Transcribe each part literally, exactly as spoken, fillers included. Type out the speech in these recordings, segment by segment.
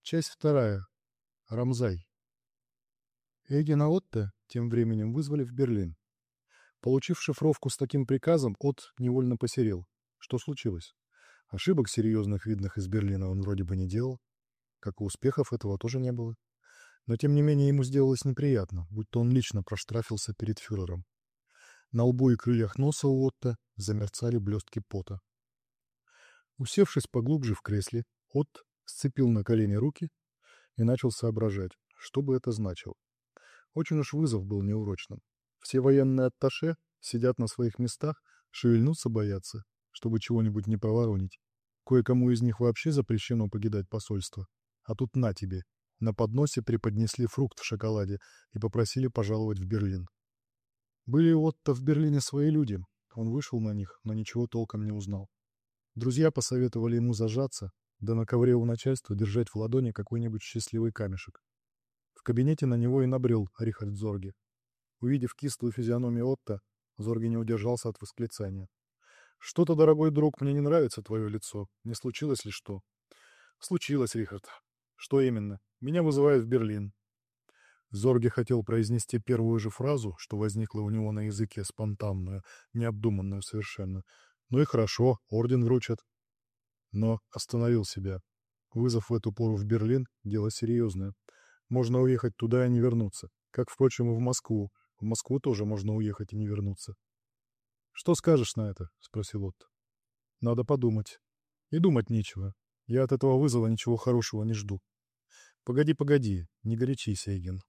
Часть вторая. Рамзай. Эгена Отто тем временем вызвали в Берлин. Получив шифровку с таким приказом, Отт невольно посерел. Что случилось? Ошибок серьезных, видных из Берлина, он вроде бы не делал, как и успехов этого тоже не было. Но тем не менее ему сделалось неприятно, будто он лично проштрафился перед фюрером. На лбу и крыльях носа у Отто замерцали блестки пота. Усевшись поглубже в кресле, Отт сцепил на колени руки и начал соображать, что бы это значило. Очень уж вызов был неурочным. Все военные атташе сидят на своих местах, шевельнуться боятся, чтобы чего-нибудь не проворонить. Кое-кому из них вообще запрещено покидать посольство. А тут на тебе. На подносе преподнесли фрукт в шоколаде и попросили пожаловать в Берлин. Были у Отто в Берлине свои люди. Он вышел на них, но ничего толком не узнал. Друзья посоветовали ему зажаться, да на ковре у начальства держать в ладони какой-нибудь счастливый камешек. В кабинете на него и набрел Рихард Зорге. Увидев кислую физиономию Отто, Зорге не удержался от восклицания. «Что-то, дорогой друг, мне не нравится твое лицо. Не случилось ли что?» «Случилось, Рихард». «Что именно?» «Меня вызывают в Берлин». Зорге хотел произнести первую же фразу, что возникла у него на языке, спонтанную, необдуманную совершенно. «Ну и хорошо, орден вручат». Но остановил себя. Вызов в эту пору в Берлин — дело серьезное. Можно уехать туда и не вернуться. Как, впрочем, и в Москву. В Москву тоже можно уехать и не вернуться. «Что скажешь на это?» — спросил Отто. «Надо подумать». «И думать нечего. Я от этого вызова ничего хорошего не жду». «Погоди, погоди, не горячись, Эйген.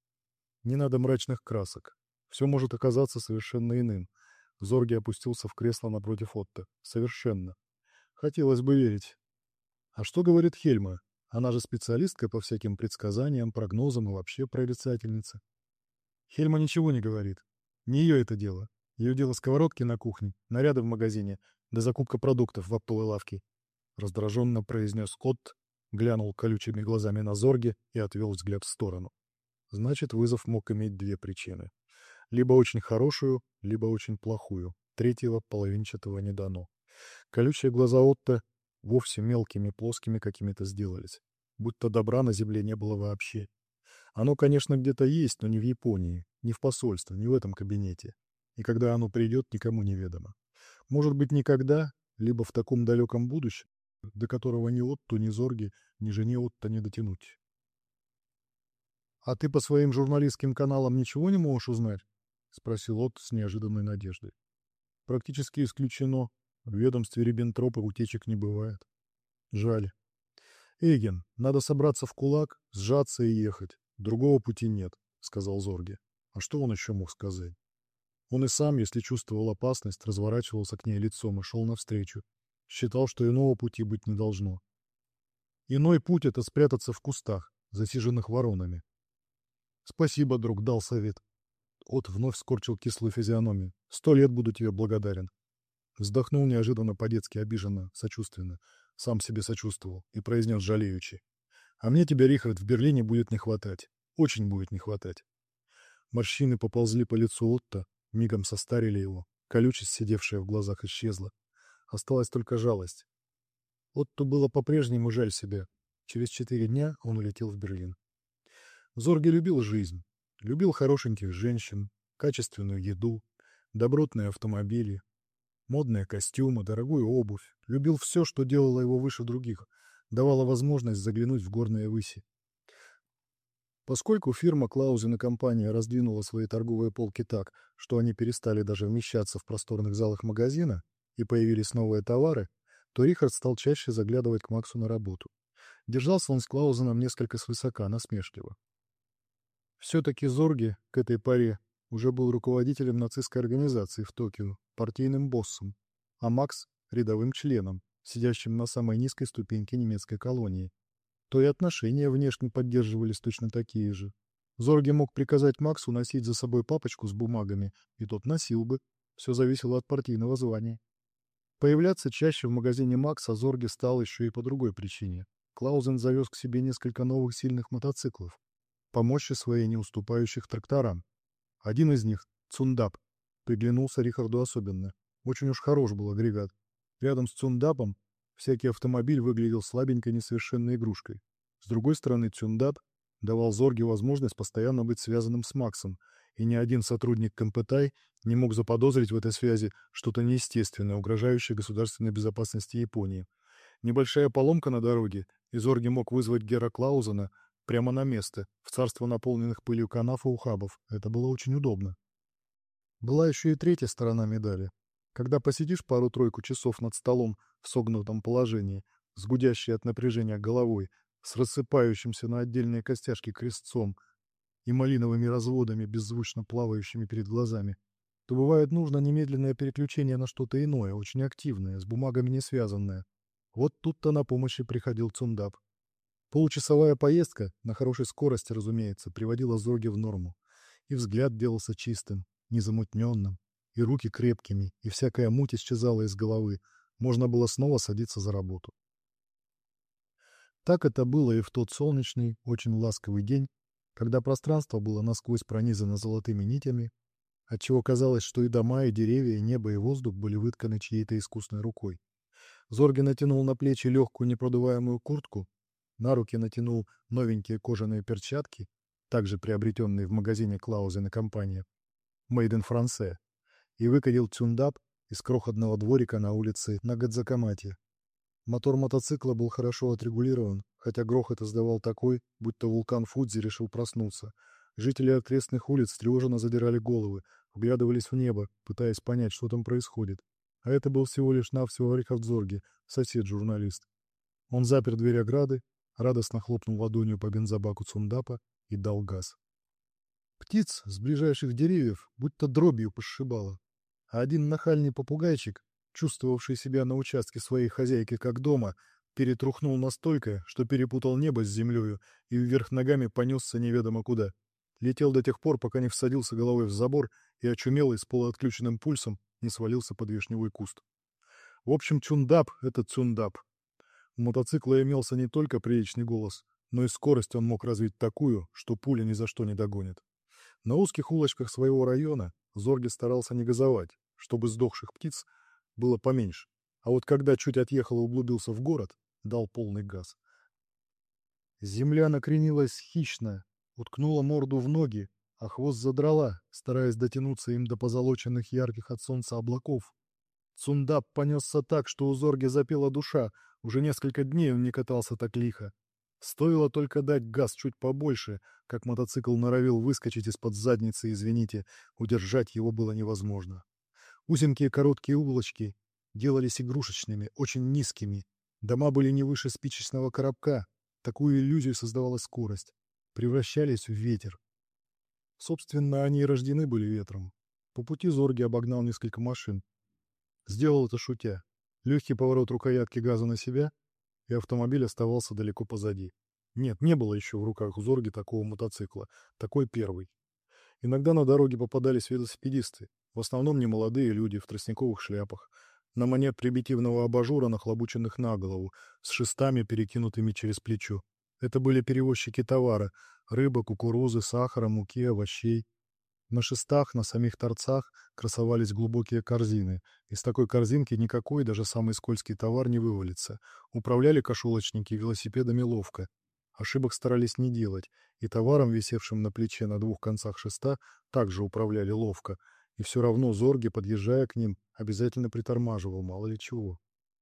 Не надо мрачных красок. Все может оказаться совершенно иным». Зорге опустился в кресло напротив Отто. «Совершенно. Хотелось бы верить». «А что говорит Хельма? Она же специалистка по всяким предсказаниям, прогнозам и вообще прорицательница». Хельма ничего не говорит. Не ее это дело. Ее дело сковородки на кухне, наряды в магазине, да закупка продуктов в оптовой лавке. Раздраженно произнес Отт, глянул колючими глазами на Зорге и отвел взгляд в сторону. Значит, вызов мог иметь две причины. Либо очень хорошую, либо очень плохую. Третьего половинчатого не дано. Колючие глаза Отто вовсе мелкими, плоскими какими-то сделались. Будто добра на земле не было вообще. Оно, конечно, где-то есть, но не в Японии, не в посольстве, не в этом кабинете. И когда оно придет, никому неведомо. Может быть, никогда, либо в таком далеком будущем, до которого ни Отто, ни Зорге, ни жене Отто не дотянуть. «А ты по своим журналистским каналам ничего не можешь узнать?» — спросил Отто с неожиданной надеждой. «Практически исключено. В ведомстве Риббентропа утечек не бывает. Жаль. Эйген, надо собраться в кулак, сжаться и ехать. Другого пути нет», — сказал Зорге. А что он еще мог сказать? Он и сам, если чувствовал опасность, разворачивался к ней лицом и шел навстречу. Считал, что иного пути быть не должно. Иной путь — это спрятаться в кустах, засиженных воронами. «Спасибо, друг, дал совет». От вновь скорчил кислую физиономию. «Сто лет буду тебе благодарен». Вздохнул неожиданно по-детски обиженно, сочувственно. Сам себе сочувствовал и произнес жалеючи. «А мне тебя, Рихард, в Берлине будет не хватать. Очень будет не хватать». Морщины поползли по лицу Отто, мигом состарили его. Колючесть, сидевшая в глазах, исчезла. Осталась только жалость. Отто было по-прежнему жаль себя. Через четыре дня он улетел в Берлин. Зорге любил жизнь. Любил хорошеньких женщин, качественную еду, добротные автомобили, модные костюмы, дорогую обувь. Любил все, что делало его выше других, давало возможность заглянуть в горные выси. Поскольку фирма Клаузен и компания раздвинула свои торговые полки так, что они перестали даже вмещаться в просторных залах магазина и появились новые товары, то Рихард стал чаще заглядывать к Максу на работу. Держался он с Клаузеном несколько свысока, насмешливо. Все-таки Зорге к этой паре уже был руководителем нацистской организации в Токио, партийным боссом, а Макс — рядовым членом, сидящим на самой низкой ступеньке немецкой колонии. То и отношения внешне поддерживались точно такие же. Зорге мог приказать Максу носить за собой папочку с бумагами, и тот носил бы. Все зависело от партийного звания. Появляться чаще в магазине Макса Зорге стал еще и по другой причине. Клаузен завез к себе несколько новых сильных мотоциклов, по мощи своей не уступающих тракторам. Один из них, Цундап, приглянулся Рихарду особенно. Очень уж хорош был агрегат. Рядом с Цундапом всякий автомобиль выглядел слабенькой несовершенной игрушкой. С другой стороны, Цюндап давал Зорге возможность постоянно быть связанным с Максом, и ни один сотрудник Компэтай не мог заподозрить в этой связи что-то неестественное, угрожающее государственной безопасности Японии. Небольшая поломка на дороге, и Зорге мог вызвать Гера Клаузена прямо на место, в царство наполненных пылью канав и ухабов. Это было очень удобно. Была еще и третья сторона медали. Когда посидишь пару-тройку часов над столом в согнутом положении, с гудящей от напряжения головой, с рассыпающимся на отдельные костяшки крестцом и малиновыми разводами, беззвучно плавающими перед глазами, то бывает нужно немедленное переключение на что-то иное, очень активное, с бумагами не связанное. Вот тут-то на помощь и приходил Цундап. Получасовая поездка, на хорошей скорости, разумеется, приводила Зорге в норму. И взгляд делался чистым, незамутненным, и руки крепкими, и всякая муть исчезала из головы. Можно было снова садиться за работу. Так это было и в тот солнечный, очень ласковый день, когда пространство было насквозь пронизано золотыми нитями, отчего казалось, что и дома, и деревья, и небо, и воздух были вытканы чьей-то искусной рукой. Зорге натянул на плечи легкую непродуваемую куртку, на руки натянул новенькие кожаные перчатки, также приобретенные в магазине Клаузен и компания, Made in France, и выкатил Цюндап из крохотного дворика на улице Нагадзакамати. Мотор мотоцикла был хорошо отрегулирован, хотя грохот издавал такой, будто вулкан Фудзи решил проснуться. Жители окрестных улиц тревожно задирали головы, вглядывались в небо, пытаясь понять, что там происходит. А это был всего лишь навсего Рихард Зорге, сосед-журналист. Он запер дверь ограды, радостно хлопнул ладонью по бензобаку Цундапа и дал газ. Птиц с ближайших деревьев будто дробью пошибало, а один нахальный попугайчик, чувствовавший себя на участке своей хозяйки как дома, перетрухнул настолько, что перепутал небо с землею и вверх ногами понесся неведомо куда. Летел до тех пор, пока не всадился головой в забор и, очумелый с полуотключенным пульсом, не свалился под вишневый куст. В общем, Цундап — это Цундап. У мотоцикла имелся не только приличный голос, но и скорость он мог развить такую, что пуля ни за что не догонит. На узких улочках своего района Зорге старался не газовать, чтобы сдохших птиц было поменьше, а вот когда чуть отъехал и углубился в город, дал полный газ. Земля накренилась хищно, уткнула морду в ноги, а хвост задрала, стараясь дотянуться им до позолоченных ярких от солнца облаков. Цундап понесся так, что у Зорге запела душа, уже несколько дней он не катался так лихо. Стоило только дать газ чуть побольше, как мотоцикл норовил выскочить из-под задницы, извините, удержать его было невозможно. Узенькие короткие улочки делались игрушечными, очень низкими. Дома были не выше спичечного коробка. Такую иллюзию создавала скорость. Превращались в ветер. Собственно, они и рождены были ветром. По пути Зорге обогнал несколько машин. Сделал это шутя. Легкий поворот рукоятки газа на себя, и автомобиль оставался далеко позади. Нет, не было еще в руках у Зорги такого мотоцикла. Такой первый. Иногда на дороге попадались велосипедисты. В основном немолодые люди в тростниковых шляпах, на манер примитивного абажура, нахлобученных на голову, с шестами, перекинутыми через плечо. Это были перевозчики товара — рыба, кукурузы, сахара, муки, овощей. На шестах, на самих торцах красовались глубокие корзины. Из такой корзинки никакой, даже самый скользкий товар не вывалится. Управляли кошелочники велосипедами ловко. Ошибок старались не делать, и товаром, висевшим на плече на двух концах шеста, также управляли ловко. И все равно Зорге, подъезжая к ним, обязательно притормаживал, мало ли чего.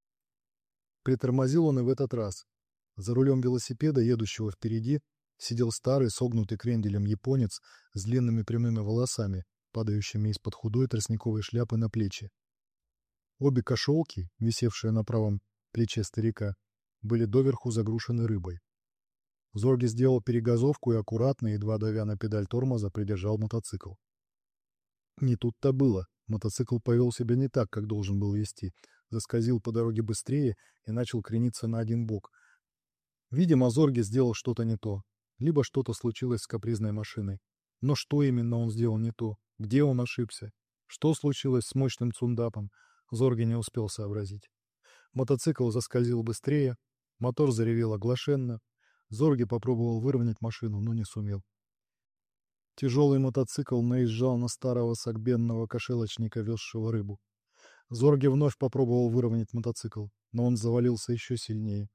Притормозил он и в этот раз. За рулем велосипеда, едущего впереди, сидел старый, согнутый кренделем японец с длинными прямыми волосами, падающими из-под худой тростниковой шляпы на плечи. Обе кошелки, висевшие на правом плече старика, были доверху загружены рыбой. Зорге сделал перегазовку и аккуратно, едва давя на педаль тормоза, придержал мотоцикл. Не тут-то было. Мотоцикл повел себя не так, как должен был вести. Заскользил по дороге быстрее и начал крениться на один бок. Видимо, Зорге сделал что-то не то. Либо что-то случилось с капризной машиной. Но что именно он сделал не то? Где он ошибся? Что случилось с мощным Цундапом? Зорге не успел сообразить. Мотоцикл заскользил быстрее. Мотор заревел оглашенно. Зорге попробовал выровнять машину, но не сумел. Тяжелый мотоцикл наезжал на старого согбенного кошелочника, везшего рыбу. Зорге вновь попробовал выровнять мотоцикл, но он завалился еще сильнее.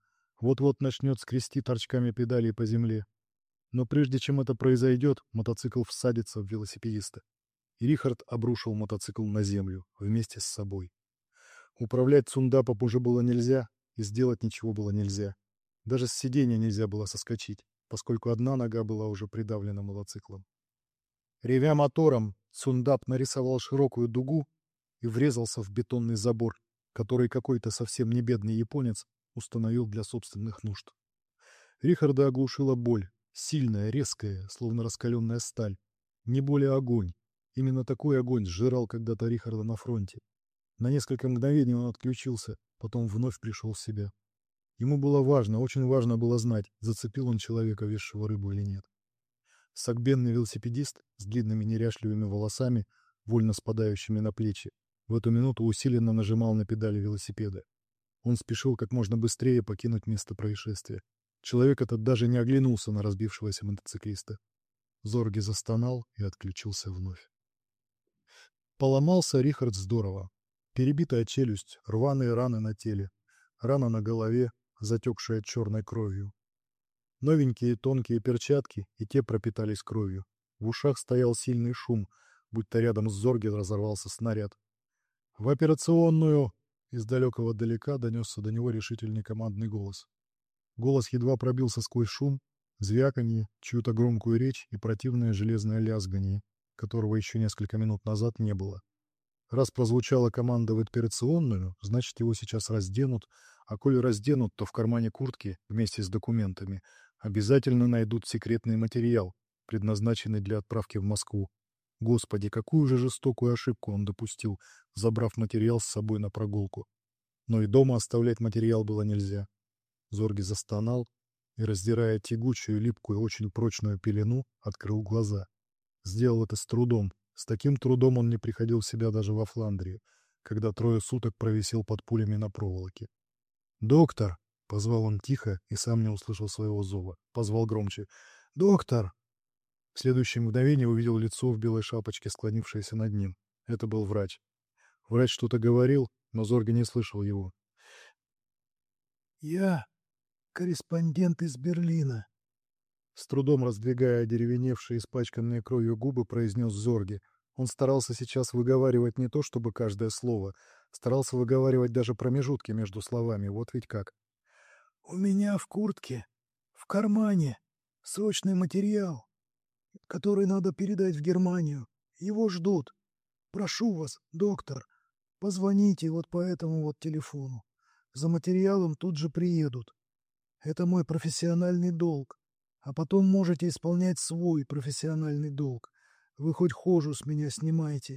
Вот-вот начнет скрести торчками педалей по земле. Но прежде чем это произойдет, мотоцикл всадится в велосипедиста. И Рихард обрушил мотоцикл на землю вместе с собой. Управлять Цундапом уже было нельзя, и сделать ничего было нельзя. Даже с сиденья нельзя было соскочить, поскольку одна нога была уже придавлена мотоциклом. Ревя мотором, Цундап нарисовал широкую дугу и врезался в бетонный забор, который какой-то совсем не бедный японец установил для собственных нужд. Рихарда оглушила боль, сильная, резкая, словно раскаленная сталь. Не более огонь. Именно такой огонь сжирал когда-то Рихарда на фронте. На несколько мгновений он отключился, потом вновь пришел в себя. Ему было важно, очень важно было знать, зацепил он человека, везшего рыбу, или нет. Согбенный велосипедист с длинными неряшливыми волосами, вольно спадающими на плечи, в эту минуту усиленно нажимал на педали велосипеда. Он спешил как можно быстрее покинуть место происшествия. Человек этот даже не оглянулся на разбившегося мотоциклиста. Зорги застонал и отключился вновь. Поломался Рихард здорово. Перебитая челюсть, рваные раны на теле, рана на голове, затекшая черной кровью. Новенькие тонкие перчатки, и те пропитались кровью. В ушах стоял сильный шум, будто рядом с Зорги разорвался снаряд. «В операционную!» Из далекого далека донесся до него решительный командный голос. Голос едва пробился сквозь шум, звяканье, чью-то громкую речь и противное железное лязганье, которого еще несколько минут назад не было. Раз прозвучала команда в операционную, значит, его сейчас разденут, а коли разденут, то в кармане куртки вместе с документами обязательно найдут секретный материал, предназначенный для отправки в Москву. Господи, какую же жестокую ошибку он допустил, забрав материал с собой на прогулку. Но и дома оставлять материал было нельзя. Зорги застонал и, раздирая тягучую, липкую, очень прочную пелену, открыл глаза. Сделал это с трудом. С таким трудом он не приходил в себя даже во Фландрии, когда трое суток провисел под пулями на проволоке. «Доктор!» — позвал он тихо и сам не услышал своего зова. Позвал громче. «Доктор!» В следующее мгновение увидел лицо в белой шапочке, склонившееся над ним. Это был врач. Врач что-то говорил, но Зорги не слышал его. «Я корреспондент из Берлина», — с трудом раздвигая одеревеневшие, испачканные кровью губы, произнес Зорги. Он старался сейчас выговаривать не то чтобы каждое слово, старался выговаривать даже промежутки между словами, вот ведь как. «У меня в куртке, в кармане, срочный материал, который надо передать в Германию. Его ждут. Прошу вас, доктор, позвоните вот по этому вот телефону. За материалом тут же приедут. Это мой профессиональный долг. А потом можете исполнять свой профессиональный долг. Вы хоть кожу с меня снимайте».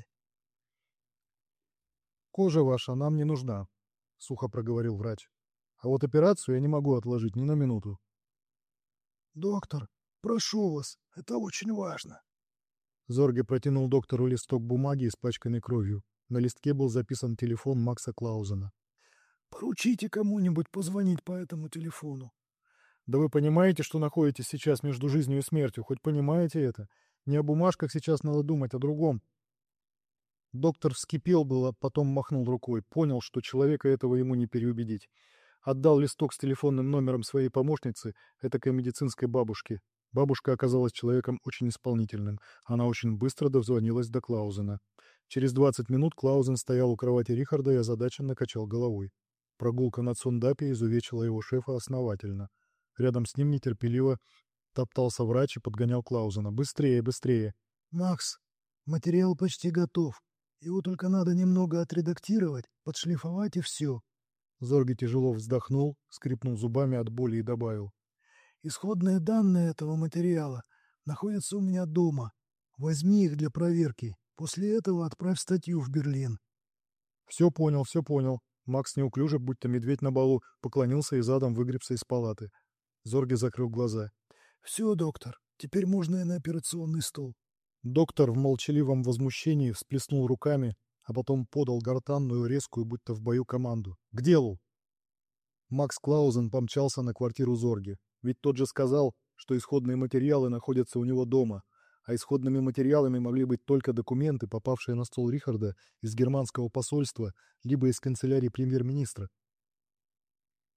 «Кожа ваша нам не нужна», — сухо проговорил врач. «А вот операцию я не могу отложить ни на минуту». «Доктор, прошу вас, это очень важно». Зорге протянул доктору листок бумаги, испачканный кровью. На листке был записан телефон Макса Клаузена. «Поручите кому-нибудь позвонить по этому телефону». «Да вы понимаете, что находитесь сейчас между жизнью и смертью? Хоть понимаете это? Не о бумажках сейчас надо думать, о другом». Доктор вскипел было, потом махнул рукой. Понял, что человека этого ему не переубедить. Отдал листок с телефонным номером своей помощницы, этакой медицинской бабушке. Бабушка оказалась человеком очень исполнительным. Она очень быстро дозвонилась до Клаузена. Через двадцать минут Клаузен стоял у кровати Рихарда и озадаченно качал головой. Прогулка на Цундапе изувечила его шефа основательно. Рядом с ним нетерпеливо топтался врач и подгонял Клаузена. «Быстрее, быстрее!» «Макс, материал почти готов. Его только надо немного отредактировать, подшлифовать и все». Зорги тяжело вздохнул, скрипнул зубами от боли и добавил. «Исходные данные этого материала находятся у меня дома. Возьми их для проверки. После этого отправь статью в Берлин». «Все понял, все понял». Макс неуклюже, будто медведь на балу, поклонился и задом выгребся из палаты. Зорги закрыл глаза. «Все, доктор, теперь можно и на операционный стол». Доктор в молчаливом возмущении всплеснул руками, а потом подал гортанную, резкую, будто в бою, команду. «К делу!» Макс Клаузен помчался на квартиру Зорги. Ведь тот же сказал, что исходные материалы находятся у него дома, а исходными материалами могли быть только документы, попавшие на стол Рихарда из германского посольства либо из канцелярии премьер-министра.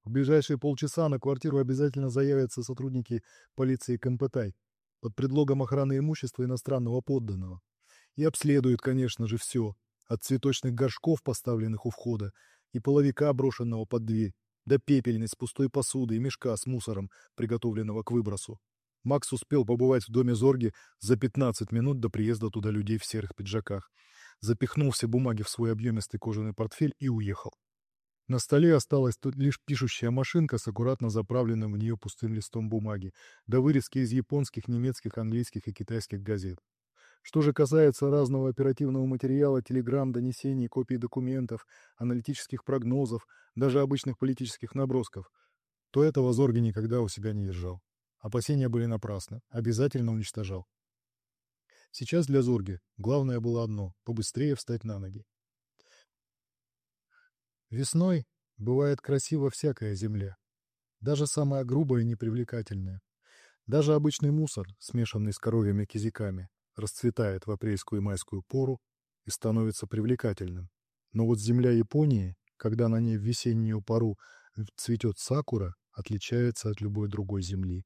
В ближайшие полчаса на квартиру обязательно заявятся сотрудники полиции Кампетай под предлогом охраны имущества иностранного подданного. И обследуют, конечно же, все, от цветочных горшков, поставленных у входа, и половика, брошенного под дверь, до пепельниц, пустой посуды и мешка с мусором, приготовленного к выбросу. Макс успел побывать в доме Зорги за пятнадцать минут до приезда туда людей в серых пиджаках. Запихнул все бумаги в свой объемистый кожаный портфель и уехал. На столе осталась тут лишь пишущая машинка с аккуратно заправленным в нее пустым листом бумаги, да вырезки из японских, немецких, английских и китайских газет. Что же касается разного оперативного материала, телеграмм, донесений, копий документов, аналитических прогнозов, даже обычных политических набросков, то этого Зорги никогда у себя не держал. Опасения были напрасны, обязательно уничтожал. Сейчас для Зорги главное было одно — побыстрее встать на ноги. Весной бывает красиво всякая земля, даже самая грубая и непривлекательная. Даже обычный мусор, смешанный с коровьими кизиками, расцветает в апрельскую и майскую пору и становится привлекательным. Но вот земля Японии, когда на ней в весеннюю пору цветет сакура, отличается от любой другой земли.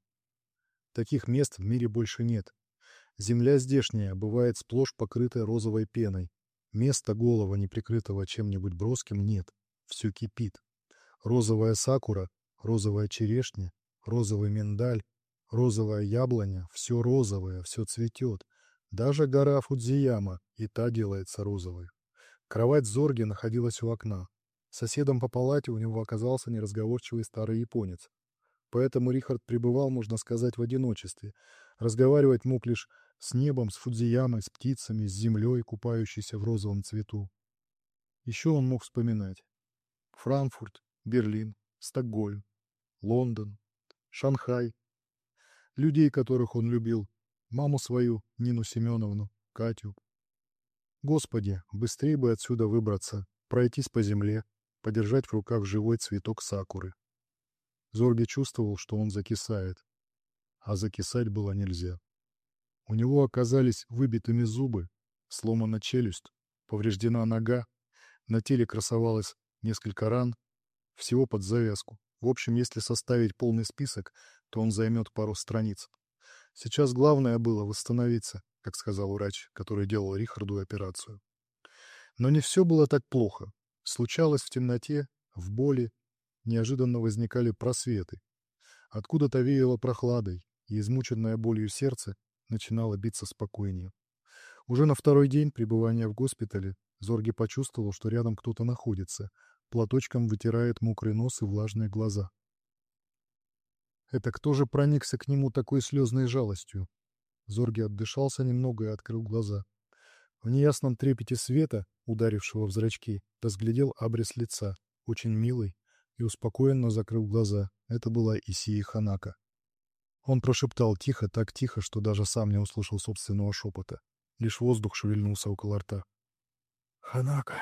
Таких мест в мире больше нет. Земля здешняя бывает сплошь покрытая розовой пеной. Места голого, не прикрытого чем-нибудь броским, нет. Все кипит. Розовая сакура, розовая черешня, розовый миндаль, розовая яблоня, все розовое, все цветет. Даже гора Фудзияма и та делается розовой. Кровать Зорги находилась у окна. Соседом по палате у него оказался неразговорчивый старый японец. Поэтому Рихард пребывал, можно сказать, в одиночестве. Разговаривать мог лишь с небом, с Фудзиямой, с птицами, с землей, купающейся в розовом цвету. Еще он мог вспоминать Франкфурт, Берлин, Стокгольм, Лондон, Шанхай, людей, которых он любил, маму свою, Нину Семеновну, Катю. Господи, быстрее бы отсюда выбраться, пройтись по земле, подержать в руках живой цветок сакуры. Зорги чувствовал, что он закисает, а закисать было нельзя. У него оказались выбитыми зубы, сломана челюсть, повреждена нога, на теле красовалось несколько ран, всего под завязку. В общем, если составить полный список, то он займет пару страниц. Сейчас главное было восстановиться, как сказал врач, который делал Рихарду операцию. Но не все было так плохо. Случалось в темноте, в боли, неожиданно возникали просветы. Откуда-то веяло прохладой, и измученное болью сердце начинало биться спокойнее. Уже на второй день пребывания в госпитале Зорги почувствовал, что рядом кто-то находится, платочком вытирает мокрый нос и влажные глаза. Это кто же проникся к нему такой слезной жалостью? Зорги отдышался немного и открыл глаза. В неясном трепете света, ударившего в зрачки, разглядел абрис лица, очень милый, и успокоенно закрыл глаза. Это была Исии Ханака. Он прошептал тихо, так тихо, что даже сам не услышал собственного шепота. Лишь воздух шевельнулся около рта. «Ханака».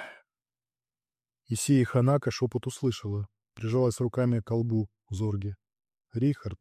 Исии Ханака шепот услышала, прижалась руками к колбу Зорги. «Рихард».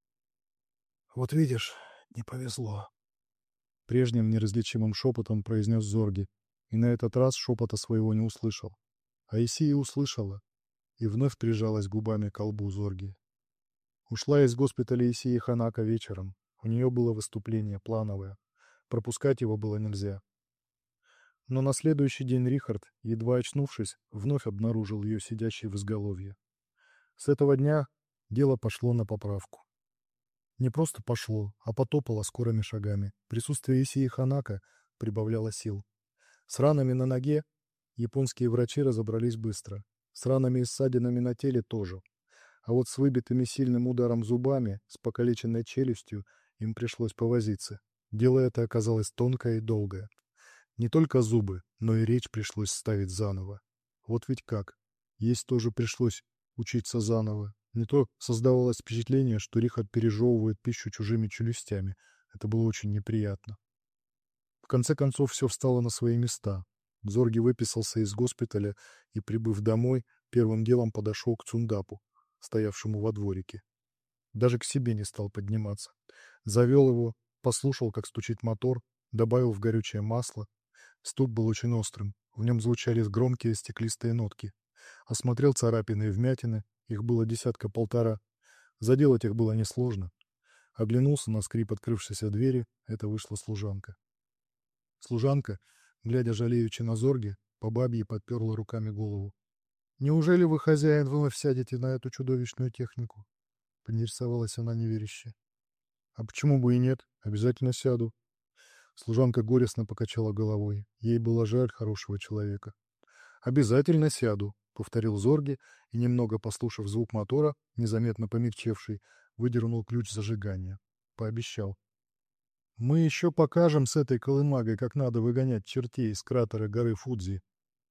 «Вот видишь, не повезло». Прежним неразличимым шепотом произнес Зорги, и на этот раз шепота своего не услышал. А Исия услышала и вновь прижалась губами к колбу Зорги. Ушла из госпиталя Исии Ханака вечером. У нее было выступление плановое. Пропускать его было нельзя. Но на следующий день Рихард, едва очнувшись, вновь обнаружил ее сидящей в изголовье. С этого дня дело пошло на поправку. Не просто пошло, а потопало скорыми шагами. Присутствие Исии Ханака прибавляло сил. С ранами на ноге японские врачи разобрались быстро. С ранами и ссадинами на теле тоже. А вот с выбитыми сильным ударом зубами, с покалеченной челюстью им пришлось повозиться. Дело это оказалось тонкое и долгое. Не только зубы, но и речь пришлось ставить заново. Вот ведь как. Есть тоже пришлось учиться заново. Не то создавалось впечатление, что Рихард пережевывает пищу чужими челюстями. Это было очень неприятно. В конце концов все встало на свои места. Зорги выписался из госпиталя и, прибыв домой, первым делом подошел к Цундапу, стоявшему во дворике. Даже к себе не стал подниматься. Завел его, послушал, как стучит мотор, добавил в горючее масло. Стук был очень острым, в нем звучали громкие стеклистые нотки. Осмотрел царапины и вмятины Их было десятка-полтора. Заделать их было несложно. Оглянулся на скрип открывшейся двери. Это вышла служанка. Служанка, глядя жалеючи на Зорге, по бабье подперла руками голову. «Неужели вы, хозяин, вновь сядете на эту чудовищную технику?» — поинтересовалась она неверяще. «А почему бы и нет? Обязательно сяду». Служанка горестно покачала головой. Ей было жаль хорошего человека. «Обязательно сяду», — повторил Зорге и, немного послушав звук мотора, незаметно помягчевший, выдернул ключ зажигания. Пообещал. «Мы еще покажем с этой колымагой, как надо выгонять чертей из кратера горы Фудзи».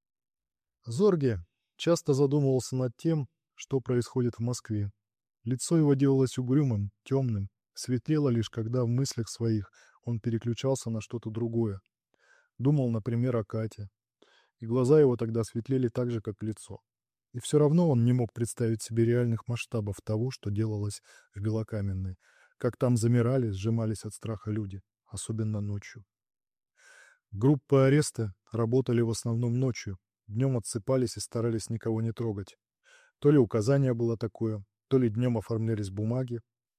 Зорге часто задумывался над тем, что происходит в Москве. Лицо его делалось угрюмым, темным, светлело лишь когда в мыслях своих он переключался на что-то другое. Думал, например, о Кате. И глаза его тогда светлели так же, как лицо. И все равно он не мог представить себе реальных масштабов того, что делалось в Белокаменной, как там замирали, сжимались от страха люди, особенно ночью. Группы ареста работали в основном ночью, днем отсыпались и старались никого не трогать. То ли указание было такое, то ли днем оформлялись бумаги.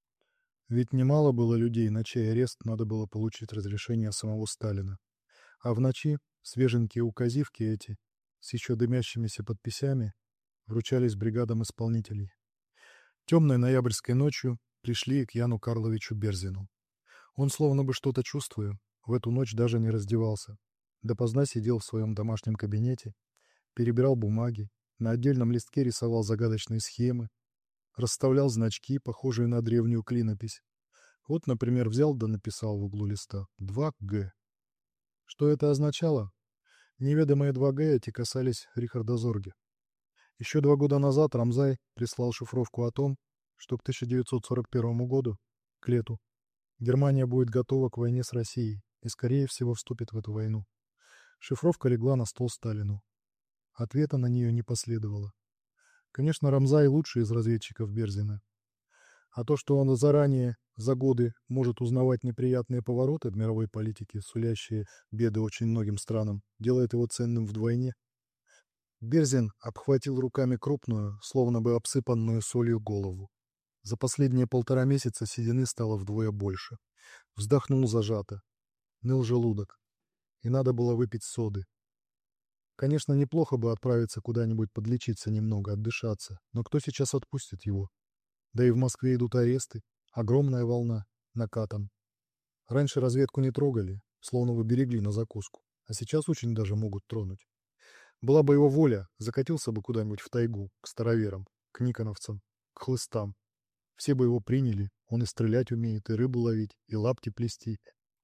Ведь немало было людей, на чей арест надо было получить разрешение самого Сталина. А в ночи свеженькие указивки эти, с еще дымящимися подписями, вручались бригадам исполнителей. Темной ноябрьской ночью пришли к Яну Карловичу Берзину. Он, словно бы что-то чувствуя, в эту ночь даже не раздевался. Допоздна сидел в своем домашнем кабинете, перебирал бумаги, на отдельном листке рисовал загадочные схемы, расставлял значки, похожие на древнюю клинопись. Вот, например, взял да написал в углу листа два гэ. Что это означало? Неведомые два гэ эти касались Рихарда Зорге. Еще два года назад Рамзай прислал шифровку о том, что к тысяча девятьсот сорок первому году, к лету, Германия будет готова к войне с Россией и, скорее всего, вступит в эту войну. Шифровка легла на стол Сталину. Ответа на нее не последовало. Конечно, Рамзай лучший из разведчиков Берзина. А то, что он заранее, за годы, может узнавать неприятные повороты в мировой политике, сулящие беды очень многим странам, делает его ценным вдвойне. Берзин обхватил руками крупную, словно бы обсыпанную солью голову. За последние полтора месяца седины стало вдвое больше. Вздохнул зажато. Ныл желудок. И надо было выпить соды. Конечно, неплохо бы отправиться куда-нибудь подлечиться немного, отдышаться, но кто сейчас отпустит его? Да и в Москве идут аресты, огромная волна, накатом. Раньше разведку не трогали, словно бы берегли на закуску, а сейчас очень даже могут тронуть. Была бы его воля, закатился бы куда-нибудь в тайгу, к староверам, к никоновцам, к хлыстам. Все бы его приняли, он и стрелять умеет, и рыбу ловить, и лапти плести,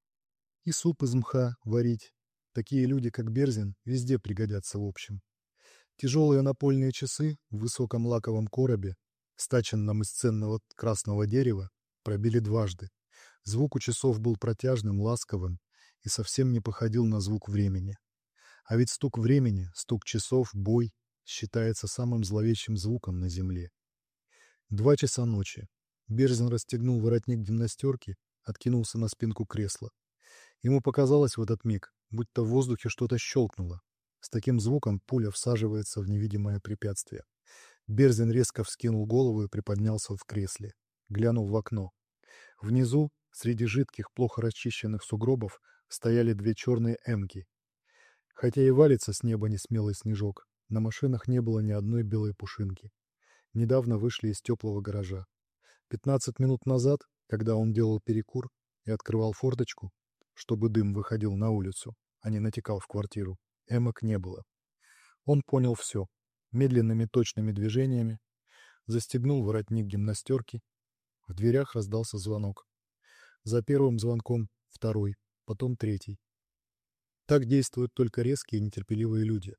и суп из мха варить. Такие люди, как Берзин, везде пригодятся в общем. Тяжелые напольные часы в высоком лаковом коробе, стаченном из ценного красного дерева, пробили дважды. Звук у часов был протяжным, ласковым и совсем не походил на звук времени. А ведь стук времени, стук часов, бой считается самым зловещим звуком на земле. Два часа ночи. Берзин расстегнул воротник гимнастерки, откинулся на спинку кресла. Ему показалось в этот миг, будто в воздухе что-то щелкнуло. С таким звуком пуля всаживается в невидимое препятствие. Берзин резко вскинул голову и приподнялся в кресле. Глянул в окно. Внизу, среди жидких, плохо расчищенных сугробов, стояли две черные эмки. Хотя и валится с неба несмелый снежок, на машинах не было ни одной белой пушинки. Недавно вышли из теплого гаража. Пятнадцать минут назад, когда он делал перекур и открывал форточку, чтобы дым выходил на улицу, а не натекал в квартиру, эмок не было. Он понял все. Медленными точными движениями застегнул воротник гимнастерки. В дверях раздался звонок. За первым звонком второй, потом третий. Так действуют только резкие и нетерпеливые люди.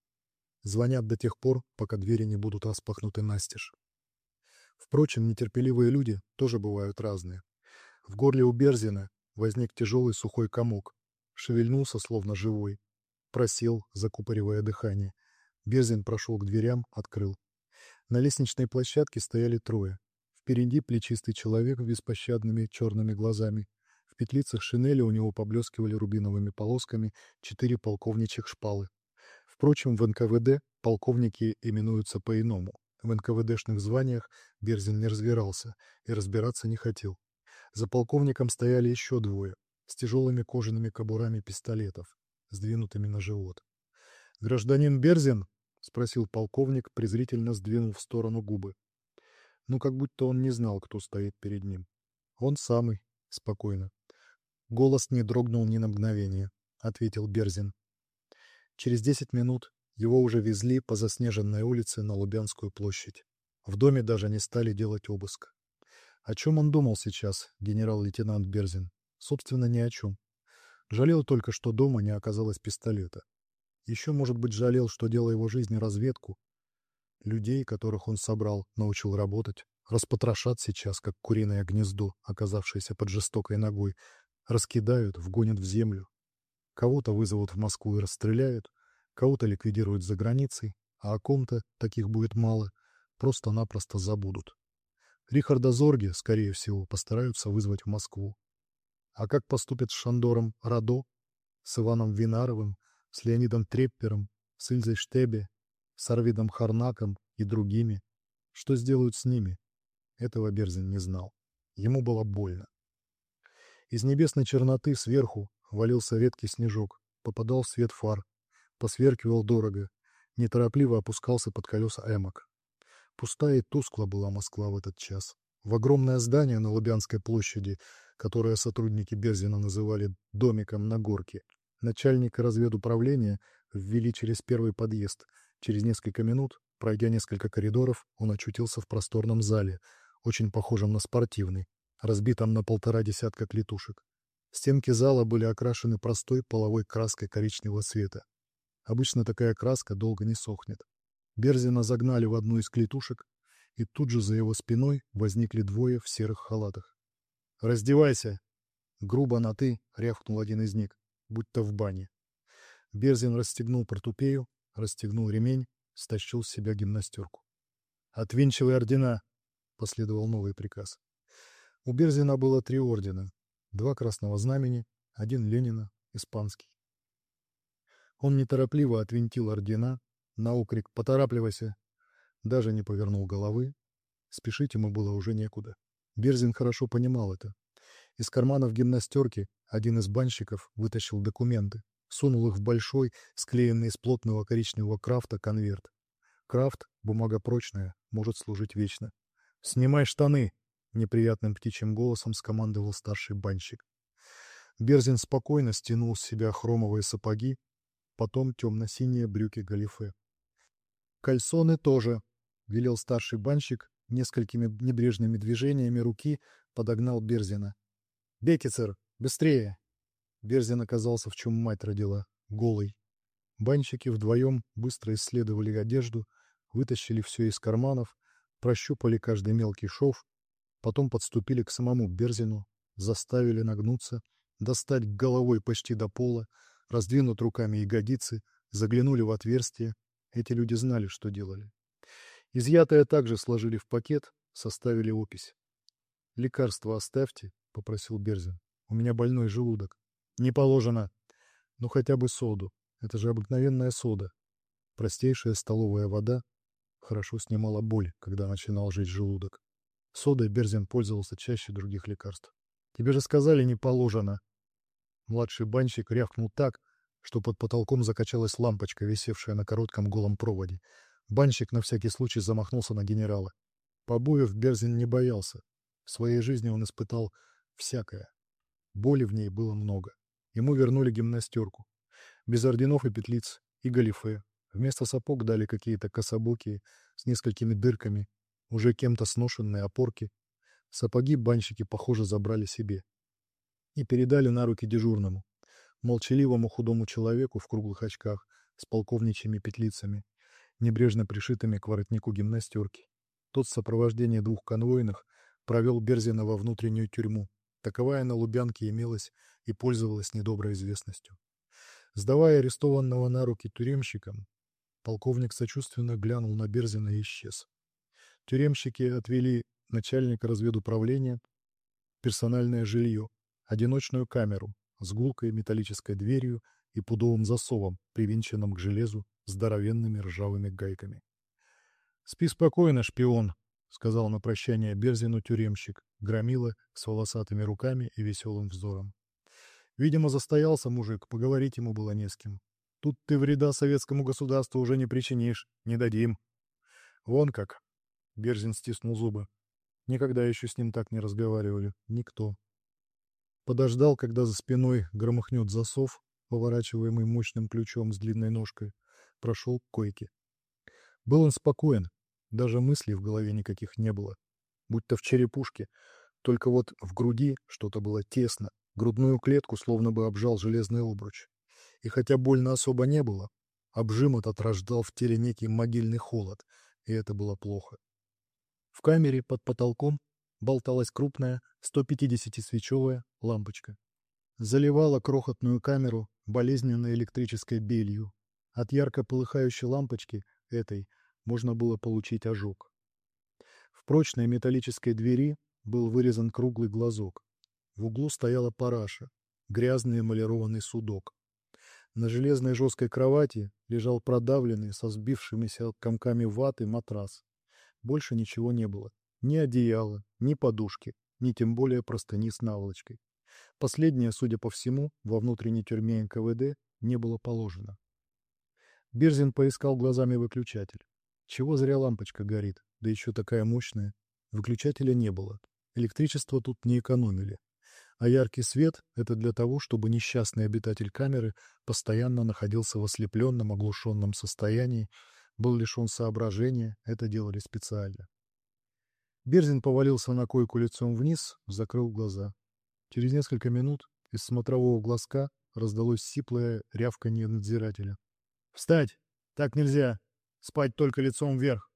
Звонят до тех пор, пока двери не будут распахнуты настежь. Впрочем, нетерпеливые люди тоже бывают разные. В горле у Берзина возник тяжелый сухой комок. Шевельнулся, словно живой. Просел, закупоривая дыхание. Берзин прошел к дверям, открыл. На лестничной площадке стояли трое. Впереди плечистый человек с беспощадными черными глазами. В петлицах шинели у него поблескивали рубиновыми полосками четыре полковничьих шпалы. Впрочем, в эн ка вэ дэ полковники именуются по-иному. В эн ка вэ дэшных званиях Берзин не разбирался и разбираться не хотел. За полковником стояли еще двое, с тяжелыми кожаными кобурами пистолетов, сдвинутыми на живот. «Гражданин Берзин?» — спросил полковник, презрительно сдвинув в сторону губы. Ну, как будто он не знал, кто стоит перед ним. «Он самый», — спокойно. Голос не дрогнул ни на мгновение, — ответил Берзин. Через десять минут его уже везли по заснеженной улице на Лубянскую площадь. В доме даже не стали делать обыск. О чем он думал сейчас, генерал-лейтенант Берзин? Собственно, ни о чем. Жалел только, что дома не оказалось пистолета. Еще, может быть, жалел, что дело его жизни разведку. Людей, которых он собрал, научил работать, распотрошат сейчас, как куриное гнездо, оказавшееся под жестокой ногой, раскидают, вгонят в землю. Кого-то вызовут в Москву и расстреляют, кого-то ликвидируют за границей, а о ком-то, таких будет мало, просто-напросто забудут. Рихарда Зорге, скорее всего, постараются вызвать в Москву. А как поступят с Шандором Радо, с Иваном Винаровым, с Леонидом Треппером, с Ильзой Штебе, с Арвидом Харнаком и другими? Что сделают с ними? Этого Берзин не знал. Ему было больно. Из небесной черноты сверху валился редкий снежок, попадал в свет фар, посверкивал дорого, неторопливо опускался под колеса эмок. Пустая и тускла была Москва в этот час. В огромное здание на Лубянской площади, которое сотрудники Берзина называли «домиком на горке», начальника разведуправления ввели через первый подъезд. Через несколько минут, пройдя несколько коридоров, он очутился в просторном зале, очень похожем на спортивный, разбитом на полтора десятка клетушек. Стенки зала были окрашены простой половой краской коричневого цвета. Обычно такая краска долго не сохнет. Берзина загнали в одну из клетушек, и тут же за его спиной возникли двое в серых халатах. «Раздевайся!» — грубо на «ты» рявкнул один из них, будто в бане. Берзин расстегнул портупею, расстегнул ремень, стащил с себя гимнастерку. «Отвинчивай ордена!» — последовал новый приказ. У Берзина было три ордена. Два красного знамени, один Ленина, испанский. Он неторопливо отвинтил ордена, на окрик «Поторапливайся!» даже не повернул головы. Спешить ему было уже некуда. Берзин хорошо понимал это. Из карманов гимнастерки один из банщиков вытащил документы, сунул их в большой, склеенный из плотного коричневого крафта конверт. Крафт, бумага прочная, может служить вечно. «Снимай штаны!» — неприятным птичьим голосом скомандовал старший банщик. Берзин спокойно стянул с себя хромовые сапоги, потом темно-синие брюки галифе. «Кальсоны тоже!» — велел старший банщик, несколькими небрежными движениями руки подогнал Берзина. «Бекицер, быстрее!» Берзин оказался, в чем мать родила, голый. Банщики вдвоем быстро исследовали одежду, вытащили все из карманов, прощупали каждый мелкий шов, потом подступили к самому Берзину, заставили нагнуться, достать головой почти до пола, раздвинуть руками ягодицы, заглянули в отверстие. Эти люди знали, что делали. Изъятое также сложили в пакет, составили опись. «Лекарство оставьте», — попросил Берзин. «У меня больной желудок». «Не положено». «Ну хотя бы соду. Это же обыкновенная сода». Простейшая столовая вода хорошо снимала боль, когда начинал жечь желудок. Содой Берзин пользовался чаще других лекарств. «Тебе же сказали, не положено». Младший банщик рявкнул так, что под потолком закачалась лампочка, висевшая на коротком голом проводе. Банщик на всякий случай замахнулся на генерала. Побоев Берзин не боялся. В своей жизни он испытал всякое. Боли в ней было много. Ему вернули гимнастерку. Без орденов и петлиц, и галифе. Вместо сапог дали какие-то кособокие с несколькими дырками, уже кем-то сношенные опорки. Сапоги банщики, похоже, забрали себе. И передали на руки дежурному, молчаливому худому человеку в круглых очках с полковничьими петлицами, небрежно пришитыми к воротнику гимнастерки. Тот в сопровождении двух конвойных провел Берзина во внутреннюю тюрьму. Таковая на Лубянке имелась и пользовалась недоброй известностью. Сдавая арестованного на руки тюремщикам, полковник сочувственно глянул на Берзина и исчез. Тюремщики отвели начальника разведуправления, персональное жилье, одиночную камеру с гулкой металлической дверью и пудовым засовом, привинченным к железу здоровенными ржавыми гайками. «Спи спокойно, шпион», — сказал на прощание Берзину тюремщик, громила с волосатыми руками и веселым взором. Видимо, застоялся мужик, поговорить ему было не с кем. Тут ты вреда советскому государству уже не причинишь, не дадим. Вон как. Берзин стиснул зубы. Никогда еще с ним так не разговаривали. Никто. Подождал, когда за спиной громыхнет засов, поворачиваемый мощным ключом с длинной ножкой. Прошел к койке. Был он спокоен. Даже мыслей в голове никаких не было. Будто в черепушке. Только вот в груди что-то было тесно. Грудную клетку словно бы обжал железный обруч. И хотя больно особо не было, обжим этот рождал в теле некий могильный холод, и это было плохо. В камере под потолком болталась крупная стопятидесятисвечевая лампочка. Заливала крохотную камеру болезненной электрической белью. От ярко полыхающей лампочки этой можно было получить ожог. В прочной металлической двери был вырезан круглый глазок. В углу стояла параша, грязный эмалированный судок. На железной жесткой кровати лежал продавленный со сбившимися комками ваты матрас. Больше ничего не было. Ни одеяла, ни подушки, ни тем более простыни с наволочкой. Последнее, судя по всему, во внутренней тюрьме эн ка вэ дэ не было положено. Берзин поискал глазами выключатель. Чего зря лампочка горит, да еще такая мощная. Выключателя не было. Электричество тут не экономили. А яркий свет — это для того, чтобы несчастный обитатель камеры постоянно находился в ослепленном, оглушенном состоянии, был лишен соображения, это делали специально. Берзин повалился на койку лицом вниз, закрыл глаза. Через несколько минут из смотрового глазка раздалось сиплое рявканье надзирателя. «Встать! Так нельзя! Спать только лицом вверх!»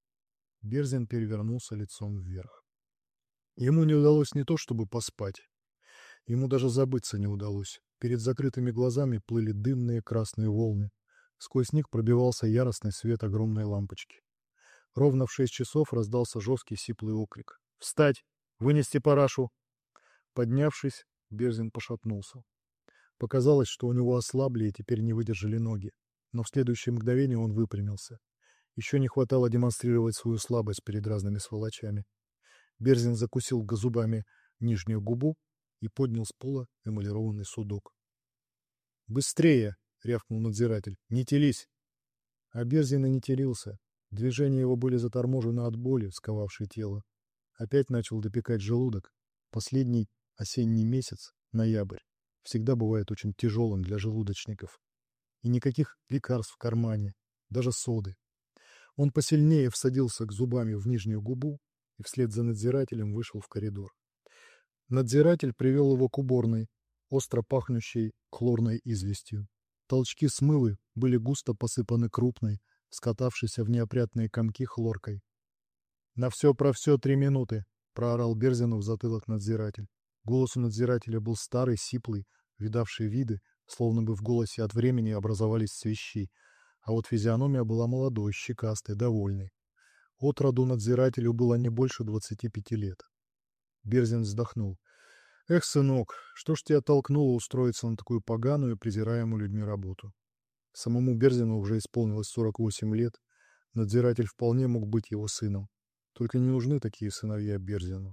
Берзин перевернулся лицом вверх. Ему не удалось не то чтобы поспать. Ему даже забыться не удалось. Перед закрытыми глазами плыли дымные красные волны. Сквозь них пробивался яростный свет огромной лампочки. Ровно в шесть часов раздался жесткий сиплый окрик. «Встать! Вынести парашу!» Поднявшись, Берзин пошатнулся. Показалось, что у него ослабли и теперь не выдержали ноги. Но в следующее мгновение он выпрямился. Еще не хватало демонстрировать свою слабость перед разными сволочами. Берзин закусил зубами нижнюю губу и поднял с пола эмалированный судок. «Быстрее!» — рявкнул надзиратель. «Не телись!» А Берзин и не телился. Движения его были заторможены от боли, сковавшей тело. Опять начал допекать желудок. Последний осенний месяц, ноябрь, всегда бывает очень тяжелым для желудочников. И никаких лекарств в кармане, даже соды. Он посильнее всадился к зубами в нижнюю губу и вслед за надзирателем вышел в коридор. Надзиратель привел его к уборной, остро пахнущей хлорной известью. Толчки смывы были густо посыпаны крупной, скатавшейся в неопрятные комки хлоркой. «На все про все три минуты!» — проорал Берзину в затылок надзиратель. Голос у надзирателя был старый, сиплый, видавший виды, словно бы в голосе от времени образовались свищи, а вот физиономия была молодой, щекастой, довольной. От роду надзирателю было не больше двадцати пяти лет. Берзин вздохнул. «Эх, сынок, что ж тебя толкнуло устроиться на такую поганую, презираемую людьми работу?» Самому Берзину уже исполнилось сорок восемь лет. Надзиратель вполне мог быть его сыном. Только не нужны такие сыновья Берзину.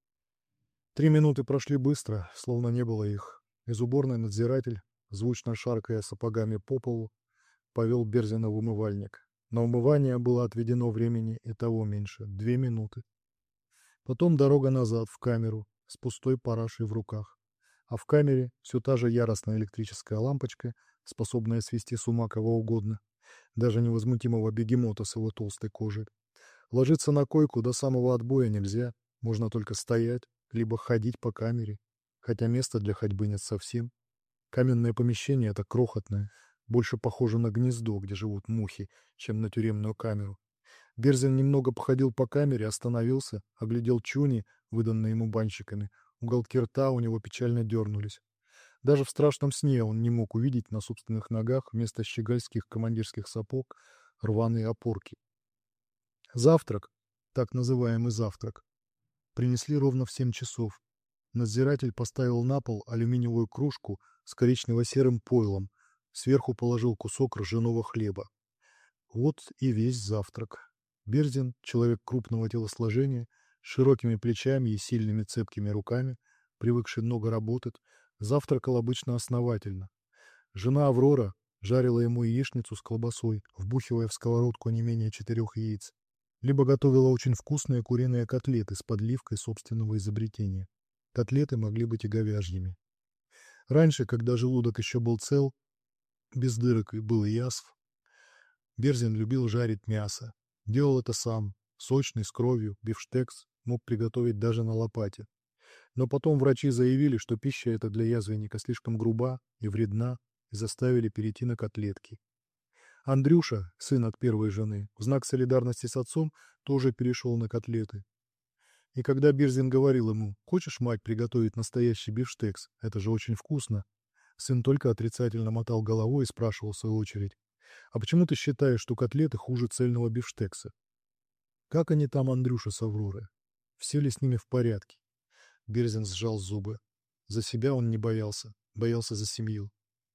Три минуты прошли быстро, словно не было их. Из уборной надзиратель, звучно шаркая сапогами по полу, повел Берзина в умывальник. На умывание было отведено времени и того меньше — две минуты. Потом дорога назад, в камеру, с пустой парашей в руках. А в камере все та же яростная электрическая лампочка, способная свести с ума кого угодно, даже невозмутимого бегемота с его толстой кожей. Ложиться на койку до самого отбоя нельзя, можно только стоять, либо ходить по камере, хотя места для ходьбы нет совсем. Каменное помещение это крохотное, больше похоже на гнездо, где живут мухи, чем на тюремную камеру. Берзин немного походил по камере, остановился, оглядел чуни, выданные ему банщиками. Уголки рта у него печально дернулись. Даже в страшном сне он не мог увидеть на собственных ногах вместо щегольских командирских сапог рваные опорки. Завтрак, так называемый завтрак, принесли ровно в семь часов. Надзиратель поставил на пол алюминиевую кружку с коричнево-серым пойлом, сверху положил кусок ржаного хлеба. Вот и весь завтрак. Берзин, человек крупного телосложения, с широкими плечами и сильными цепкими руками, привыкший много работать, завтракал обычно основательно. Жена Аврора жарила ему яичницу с колбасой, вбухивая в сковородку не менее четырех яиц, либо готовила очень вкусные куриные котлеты с подливкой собственного изобретения. Котлеты могли быть и говяжьими. Раньше, когда желудок еще был цел, без дырок и был и язв, Берзин любил жарить мясо. Делал это сам, сочный, с кровью, бифштекс, мог приготовить даже на лопате. Но потом врачи заявили, что пища эта для язвенника слишком груба и вредна, и заставили перейти на котлетки. Андрюша, сын от первой жены, в знак солидарности с отцом тоже перешел на котлеты. И когда Берзин говорил ему: «Хочешь, мать, приготовить настоящий бифштекс? Это же очень вкусно», сын только отрицательно мотал головой и спрашивал в свою очередь: «А почему ты считаешь, что котлеты хуже цельного бифштекса?» Как они там, Андрюша с Авророй? Все ли с ними в порядке? Берзин сжал зубы. За себя он не боялся, боялся за семью.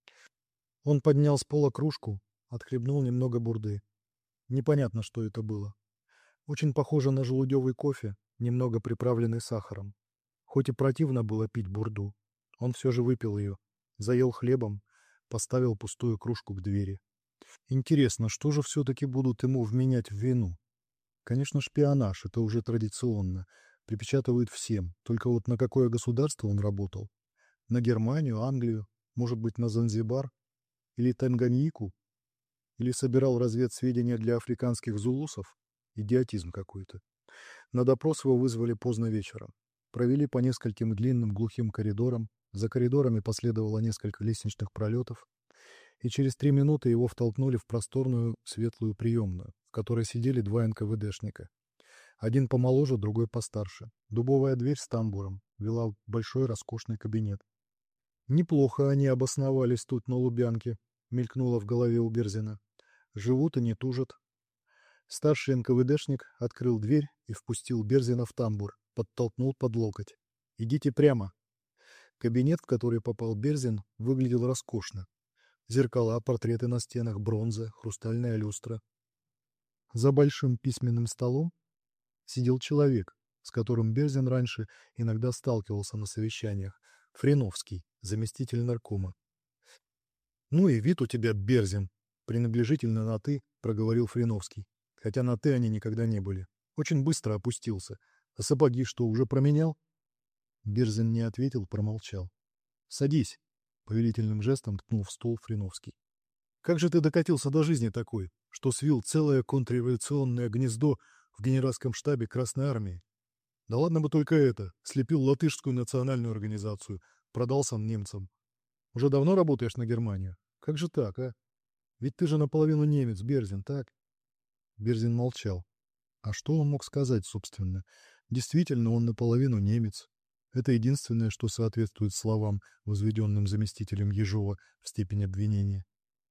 Он поднял с пола кружку, отхлебнул немного бурды. Непонятно, что это было. Очень похоже на желудевый кофе, немного приправленный сахаром. Хоть и противно было пить бурду, он все же выпил ее, заел хлебом, поставил пустую кружку к двери. Интересно, что же все-таки будут ему вменять в вину? Конечно, шпионаж, это уже традиционно. Припечатывают всем. Только вот на какое государство он работал? На Германию, Англию, может быть, на Занзибар? Или Танганьику? Или собирал разведсведения для африканских зулусов? Идиотизм какой-то. На допрос его вызвали поздно вечером. Провели по нескольким длинным глухим коридорам. За коридорами последовало несколько лестничных пролетов. И через три минуты его втолкнули в просторную светлую приемную, в которой сидели два эн ка вэ дэшника. Один помоложе, другой постарше. Дубовая дверь с тамбуром вела в большой роскошный кабинет. «Неплохо они обосновались тут, на Лубянке», — мелькнуло в голове у Берзина. «Живут и не тужат». Старший эн ка вэ дэшник открыл дверь и впустил Берзина в тамбур, подтолкнул под локоть. «Идите прямо». Кабинет, в который попал Берзин, выглядел роскошно. Зеркала, портреты на стенах, бронза, хрустальная люстра. За большим письменным столом сидел человек, с которым Берзин раньше иногда сталкивался на совещаниях. Фриновский, заместитель наркома. «Ну и вид у тебя, Берзин!» — пренебрежительно на «ты» проговорил Фриновский. Хотя на «ты» они никогда не были. Очень быстро опустился. А сапоги что, уже променял? Берзин не ответил, промолчал. «Садись!» — повелительным жестом ткнул в стол Фриновский. «Как же ты докатился до жизни такой, что свил целое контрреволюционное гнездо в генеральском штабе Красной Армии? Да ладно бы только это, слепил латышскую национальную организацию, продался немцам. Уже давно работаешь на Германию? Как же так, а? Ведь ты же наполовину немец, Берзин, так?» Берзин молчал. А что он мог сказать, собственно? Действительно, он наполовину немец. Это единственное, что соответствует словам, возведенным заместителем Ежова в степень обвинения.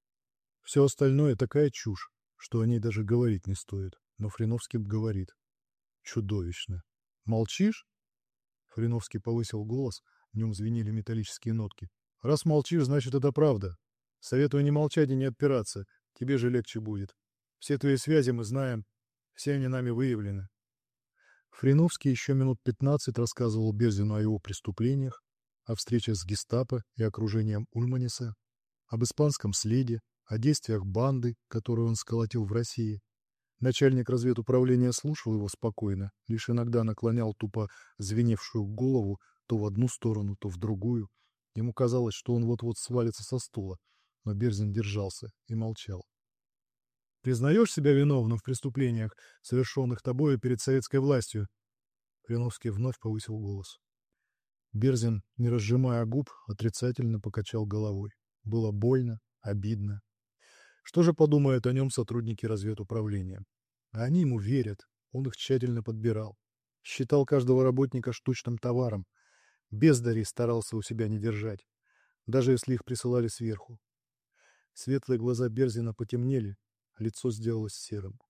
Все остальное такая чушь, что о ней даже говорить не стоит. Но Фриновский говорит. Чудовищно. Молчишь? Фриновский повысил голос, в нем звенели металлические нотки. Раз молчишь, значит, это правда. Советую не молчать и не отпираться. Тебе же легче будет. Все твои связи мы знаем. Все они нами выявлены. Фриновский еще минут пятнадцать рассказывал Берзину о его преступлениях, о встрече с гестапо и окружением Ульманиса, об испанском следе, о действиях банды, которую он сколотил в России. Начальник разведуправления слушал его спокойно, лишь иногда наклонял тупо звеневшую голову то в одну сторону, то в другую. Ему казалось, что он вот-вот свалится со стула, но Берзин держался и молчал. «Признаешь себя виновным в преступлениях, совершенных тобою перед советской властью?» Фриновский вновь повысил голос. Берзин, не разжимая губ, отрицательно покачал головой. Было больно, обидно. Что же подумают о нем сотрудники разведуправления? А они ему верят. Он их тщательно подбирал. Считал каждого работника штучным товаром. Бездарей старался у себя не держать, даже если их присылали сверху. Светлые глаза Берзина потемнели, лицо сделалось серым.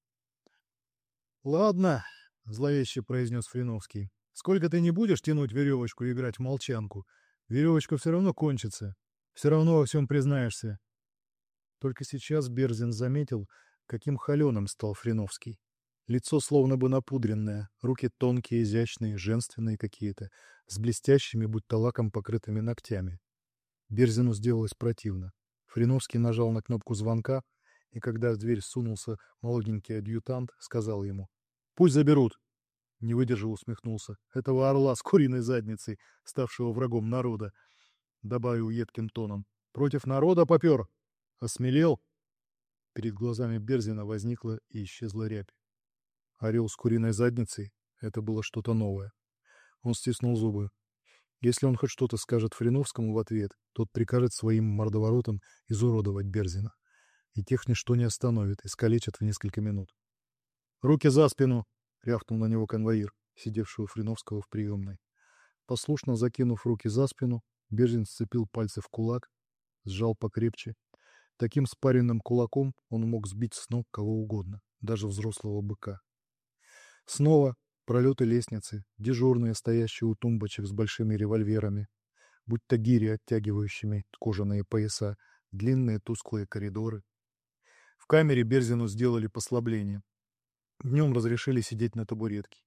«Ладно», — зловеще произнес Фриновский, — «сколько ты не будешь тянуть веревочку и играть в молчанку, веревочка все равно кончится, все равно во всем признаешься». Только сейчас Берзин заметил, каким холеным стал Фриновский. Лицо словно бы напудренное, руки тонкие, изящные, женственные какие-то, с блестящими, будто лаком покрытыми ногтями. Берзину сделалось противно. Фриновский нажал на кнопку звонка, и когда в дверь сунулся молоденький адъютант, сказал ему: «Пусть заберут!» Не выдержал, усмехнулся. «Этого орла с куриной задницей, ставшего врагом народа!» Добавил едким тоном. «Против народа попер! Осмелел!» Перед глазами Берзина возникла и исчезла рябь. Орел с куриной задницей — это было что-то новое. Он стиснул зубы. Если он хоть что-то скажет Фриновскому в ответ, тот прикажет своим мордоворотам изуродовать Берзина. И тех ничто не остановит, искалечат в несколько минут. «Руки за спину!» — рявкнул на него конвоир, сидевший у Фриновского в приемной. Послушно закинув руки за спину, Берзин сцепил пальцы в кулак, сжал покрепче. Таким спаренным кулаком он мог сбить с ног кого угодно, даже взрослого быка. Снова пролеты лестницы, дежурные, стоящие у тумбочек с большими револьверами, будто гири, оттягивающими кожаные пояса, длинные тусклые коридоры. В камере Берзину сделали послабление. Днем разрешили сидеть на табуретке.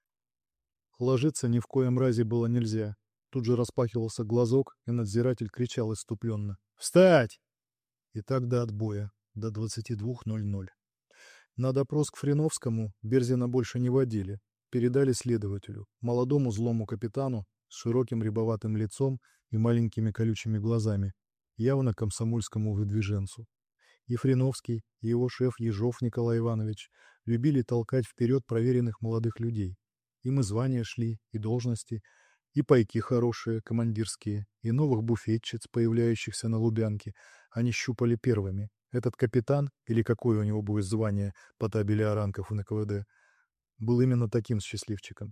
Ложиться ни в коем разе было нельзя. Тут же распахивался глазок, и надзиратель кричал исступленно: «Встать!» И так до отбоя, до двадцати двух ноль-ноль. На допрос к Фриновскому Берзина больше не водили. Передали следователю, молодому злому капитану с широким рябоватым лицом и маленькими колючими глазами, явно комсомольскому выдвиженцу. И Фриновский, и его шеф Ежов Николай Иванович любили толкать вперед проверенных молодых людей. Им и звания шли, и должности, и пайки хорошие, командирские, и новых буфетчиц, появляющихся на Лубянке, они щупали первыми. Этот капитан, или какое у него будет звание по табели о рангах в эн ка вэ дэ, был именно таким счастливчиком.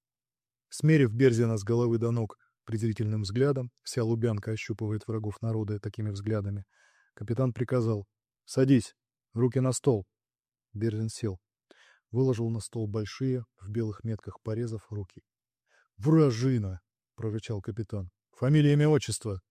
Смерив Берзина с головы до ног презрительным взглядом, вся Лубянка ощупывает врагов народа такими взглядами, капитан приказал: «Садись, руки на стол». Берзин сел, выложил на стол большие, в белых метках порезов, руки. «Вражина!» — прорычал капитан. «Фамилия, имя, отчество!»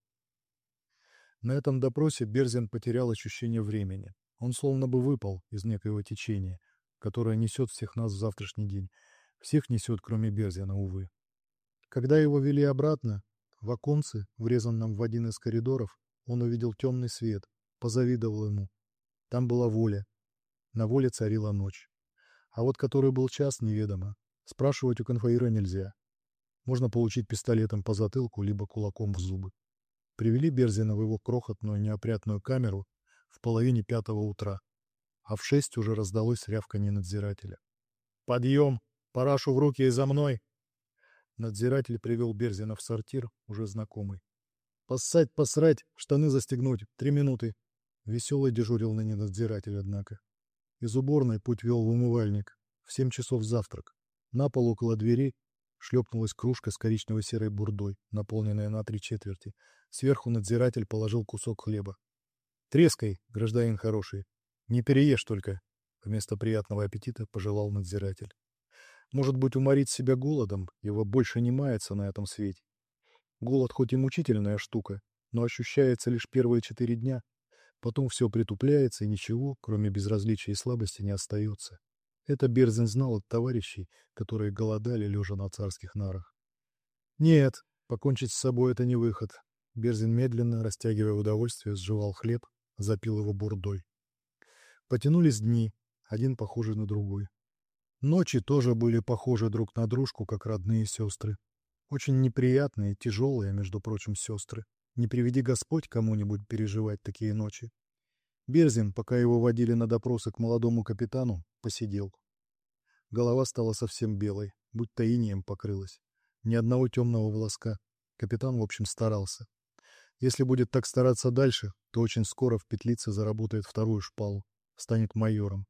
На этом допросе Берзин потерял ощущение времени. Он словно бы выпал из некоего течения, которое несет всех нас в завтрашний день. Всех несет, кроме Берзина, увы. Когда его вели обратно, в оконце, врезанном в один из коридоров, он увидел темный свет, позавидовал ему. Там была воля. На воле царила ночь. А вот который был час, неведомо. Спрашивать у конвоира нельзя. Можно получить пистолетом по затылку, либо кулаком в зубы. Привели Берзина в его крохотную неопрятную камеру в половине пятого утра, а в шесть уже раздалось рявканье надзирателя. «Подъем! Парашу в руки и за мной!» Надзиратель привел Берзина в сортир, уже знакомый. «Поссать, посрать, штаны застегнуть, три минуты!» Веселый дежурил ныне надзиратель, однако. Из уборной путь вел в умывальник. В семь часов завтрак. На пол около двери шлепнулась кружка с коричнево-серой бурдой, наполненная на три четверти. Сверху надзиратель положил кусок хлеба. «Трескай, гражданин хороший. Не переешь только», — вместо приятного аппетита пожелал надзиратель. Может быть, уморить себя голодом, его больше не мается на этом свете. Голод хоть и мучительная штука, но ощущается лишь первые четыре дня. Потом все притупляется, и ничего, кроме безразличия и слабости, не остается. Это Берзин знал от товарищей, которые голодали, лежа на царских нарах. Нет, покончить с собой — это не выход. Берзин медленно, растягивая удовольствие, сживал хлеб, запил его бурдой. Потянулись дни, один похожий на другой. Ночи тоже были похожи друг на дружку, как родные сестры. Очень неприятные, тяжелые, между прочим, сестры. Не приведи Господь кому-нибудь переживать такие ночи. Берзин, пока его водили на допросы к молодому капитану, посидел. Голова стала совсем белой, будто инеем покрылась. Ни одного темного волоска. Капитан, в общем, старался. Если будет так стараться дальше, то очень скоро в петлице заработает вторую шпалу, станет майором.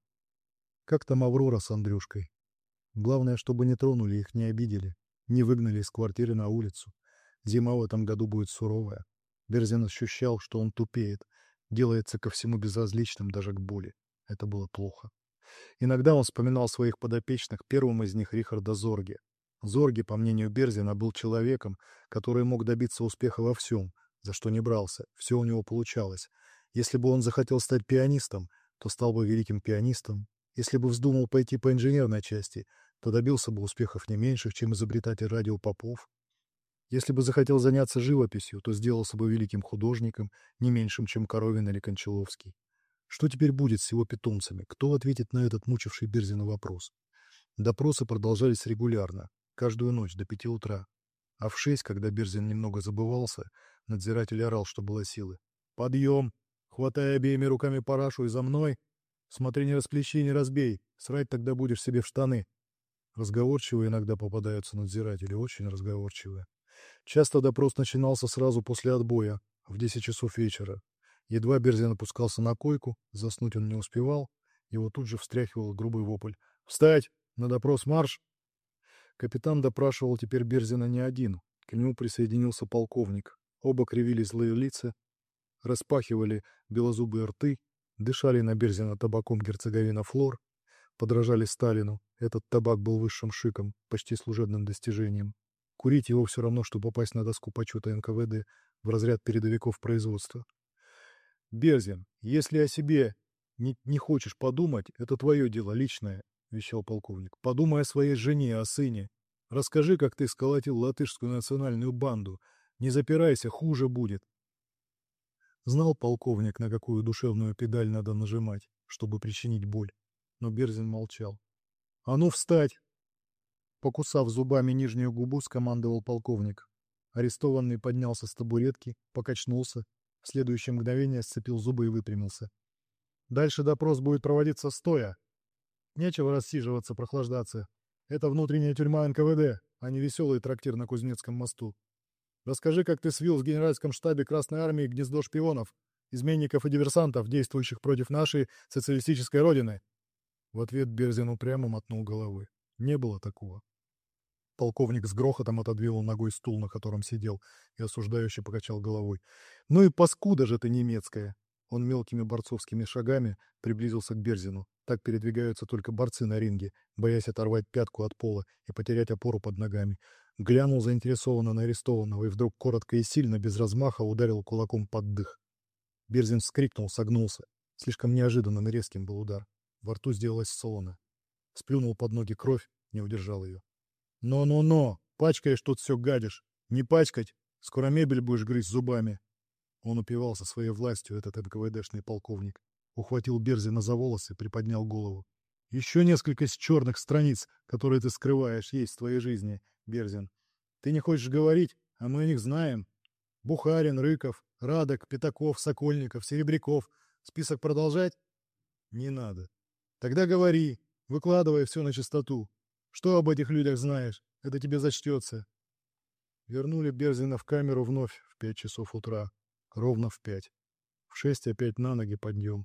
Как там Аврора с Андрюшкой? Главное, чтобы не тронули их, не обидели, не выгнали из квартиры на улицу. Зима в этом году будет суровая. Берзин ощущал, что он тупеет, делается ко всему безразличным, даже к боли. Это было плохо. Иногда он вспоминал своих подопечных, первым из них Рихарда Зорге. Зорге, по мнению Берзина, был человеком, который мог добиться успеха во всем, за что не брался, все у него получалось. Если бы он захотел стать пианистом, то стал бы великим пианистом, Если бы вздумал пойти по инженерной части, то добился бы успехов не меньших, чем изобретатель радио Попов. Если бы захотел заняться живописью, то сделался бы великим художником, не меньшим, чем Коровин или Кончаловский. Что теперь будет с его питомцами? Кто ответит на этот мучивший Берзина вопрос? Допросы продолжались регулярно, каждую ночь до пяти утра. А в шесть, когда Берзин немного забывался, надзиратель орал, что было силы. «Подъем! Хватай обеими руками парашу и за мной! Смотри, не расплещи, не разбей! Срать тогда будешь себе в штаны!» Разговорчивые иногда попадаются надзиратели, очень разговорчивые. Часто допрос начинался сразу после отбоя, в десять часов вечера. Едва Берзин опускался на койку, заснуть он не успевал, его тут же встряхивал грубый вопль. «Встать! На допрос марш!» Капитан допрашивал теперь Берзина не один, к нему присоединился полковник. Оба кривили злые лица, распахивали белозубые рты, дышали на Берзина табаком герцоговина Флор, подражали Сталину, этот табак был высшим шиком, почти служебным достижением. Курить его все равно, что попасть на доску почета эн ка вэ дэ в разряд передовиков производства. «Берзин, если о себе не, не хочешь подумать, это твое дело личное», — вещал полковник. «Подумай о своей жене, о сыне. Расскажи, как ты сколотил латышскую национальную банду. Не запирайся, хуже будет». Знал полковник, на какую душевную педаль надо нажимать, чтобы причинить боль. Но Берзин молчал. «А ну, встать!» Покусав зубами нижнюю губу, скомандовал полковник. Арестованный поднялся с табуретки, покачнулся, в следующее мгновение сцепил зубы и выпрямился. «Дальше допрос будет проводиться стоя. Нечего рассиживаться, прохлаждаться. Это внутренняя тюрьма эн ка вэ дэ, а не веселый трактир на Кузнецком мосту. Расскажи, как ты свил в генеральском штабе Красной Армии гнездо шпионов, изменников и диверсантов, действующих против нашей социалистической родины». В ответ Берзин упрямо мотнул головой. Не было такого. Полковник с грохотом отодвинул ногой стул, на котором сидел, и осуждающе покачал головой. «Ну и паскуда же ты немецкая!» Он мелкими борцовскими шагами приблизился к Берзину. Так передвигаются только борцы на ринге, боясь оторвать пятку от пола и потерять опору под ногами. Глянул заинтересованно на арестованного и вдруг коротко и сильно, без размаха, ударил кулаком под дых. Берзин вскрикнул, согнулся. Слишком неожиданным и резким был удар. Во рту сделалось солоно. Сплюнул под ноги кровь, не удержал ее. «Но-но-но! Пачкаешь тут все, гадишь! Не пачкать! Скоро мебель будешь грызть зубами!» Он упивался своей властью, этот эн ка вэ дэшный полковник. Ухватил Берзина за волосы, приподнял голову. «Еще несколько из черных страниц, которые ты скрываешь, есть в твоей жизни, Берзин. Ты не хочешь говорить, а мы о них знаем. Бухарин, Рыков, Радок, Пятаков, Сокольников, Серебряков. Список продолжать? Не надо. Тогда говори, выкладывай все на чистоту. Что об этих людях знаешь? Это тебе зачтется». Вернули Берзина в камеру вновь в пять часов утра. Ровно в пять. В шесть опять на ноги подъем.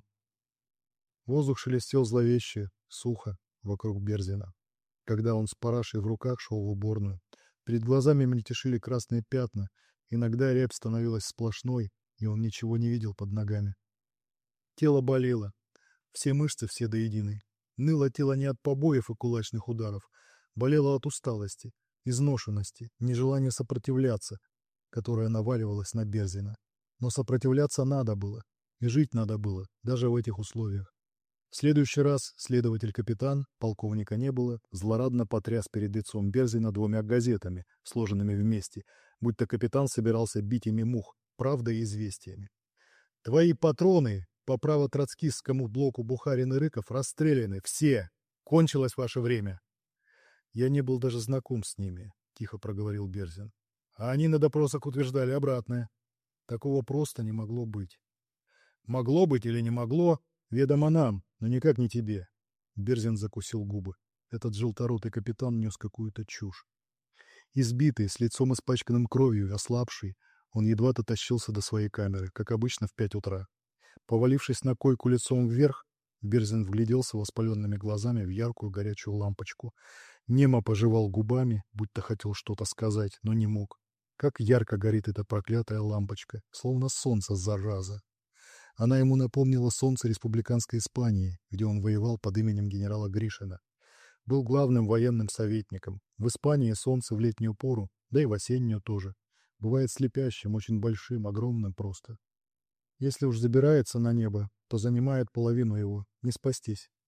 Воздух шелестел зловеще, сухо вокруг Берзина. Когда он с парашей в руках шел в уборную, перед глазами мельтешили красные пятна, иногда рябь становилась сплошной, и он ничего не видел под ногами. Тело болело, все мышцы все до единой. Ныло тело не от побоев и кулачных ударов, болело от усталости, изношенности, нежелания сопротивляться, которое наваливалось на Берзина. Но сопротивляться надо было, и жить надо было, даже в этих условиях. В следующий раз следователь-капитан, полковника не было, злорадно потряс перед лицом Берзина двумя газетами, сложенными вместе, будто капитан собирался бить ими мух, правдой и известиями. «Твои патроны по право-троцкистскому блоку Бухарин и Рыков расстреляны, все! Кончилось ваше время!» «Я не был даже знаком с ними», — тихо проговорил Берзин. «А они на допросах утверждали обратное. Такого просто не могло быть». «Могло быть или не могло, ведомо нам, но никак не тебе». Берзин закусил губы. Этот желторотый капитан нес какую-то чушь. Избитый, с лицом испачканным кровью и ослабший, он едва дотащился до своей камеры, как обычно в пять утра. Повалившись на койку лицом вверх, Берзин вгляделся воспаленными глазами в яркую горячую лампочку. Немо пожевал губами, будто хотел что-то сказать, но не мог. Как ярко горит эта проклятая лампочка, словно солнце, зараза. Она ему напомнила солнце республиканской Испании, где он воевал под именем генерала Гришина. Был главным военным советником. В Испании солнце в летнюю пору, да и в осеннюю тоже, бывает слепящим, очень большим, огромным просто. Если уж забирается на небо, то занимает половину его, не спастись.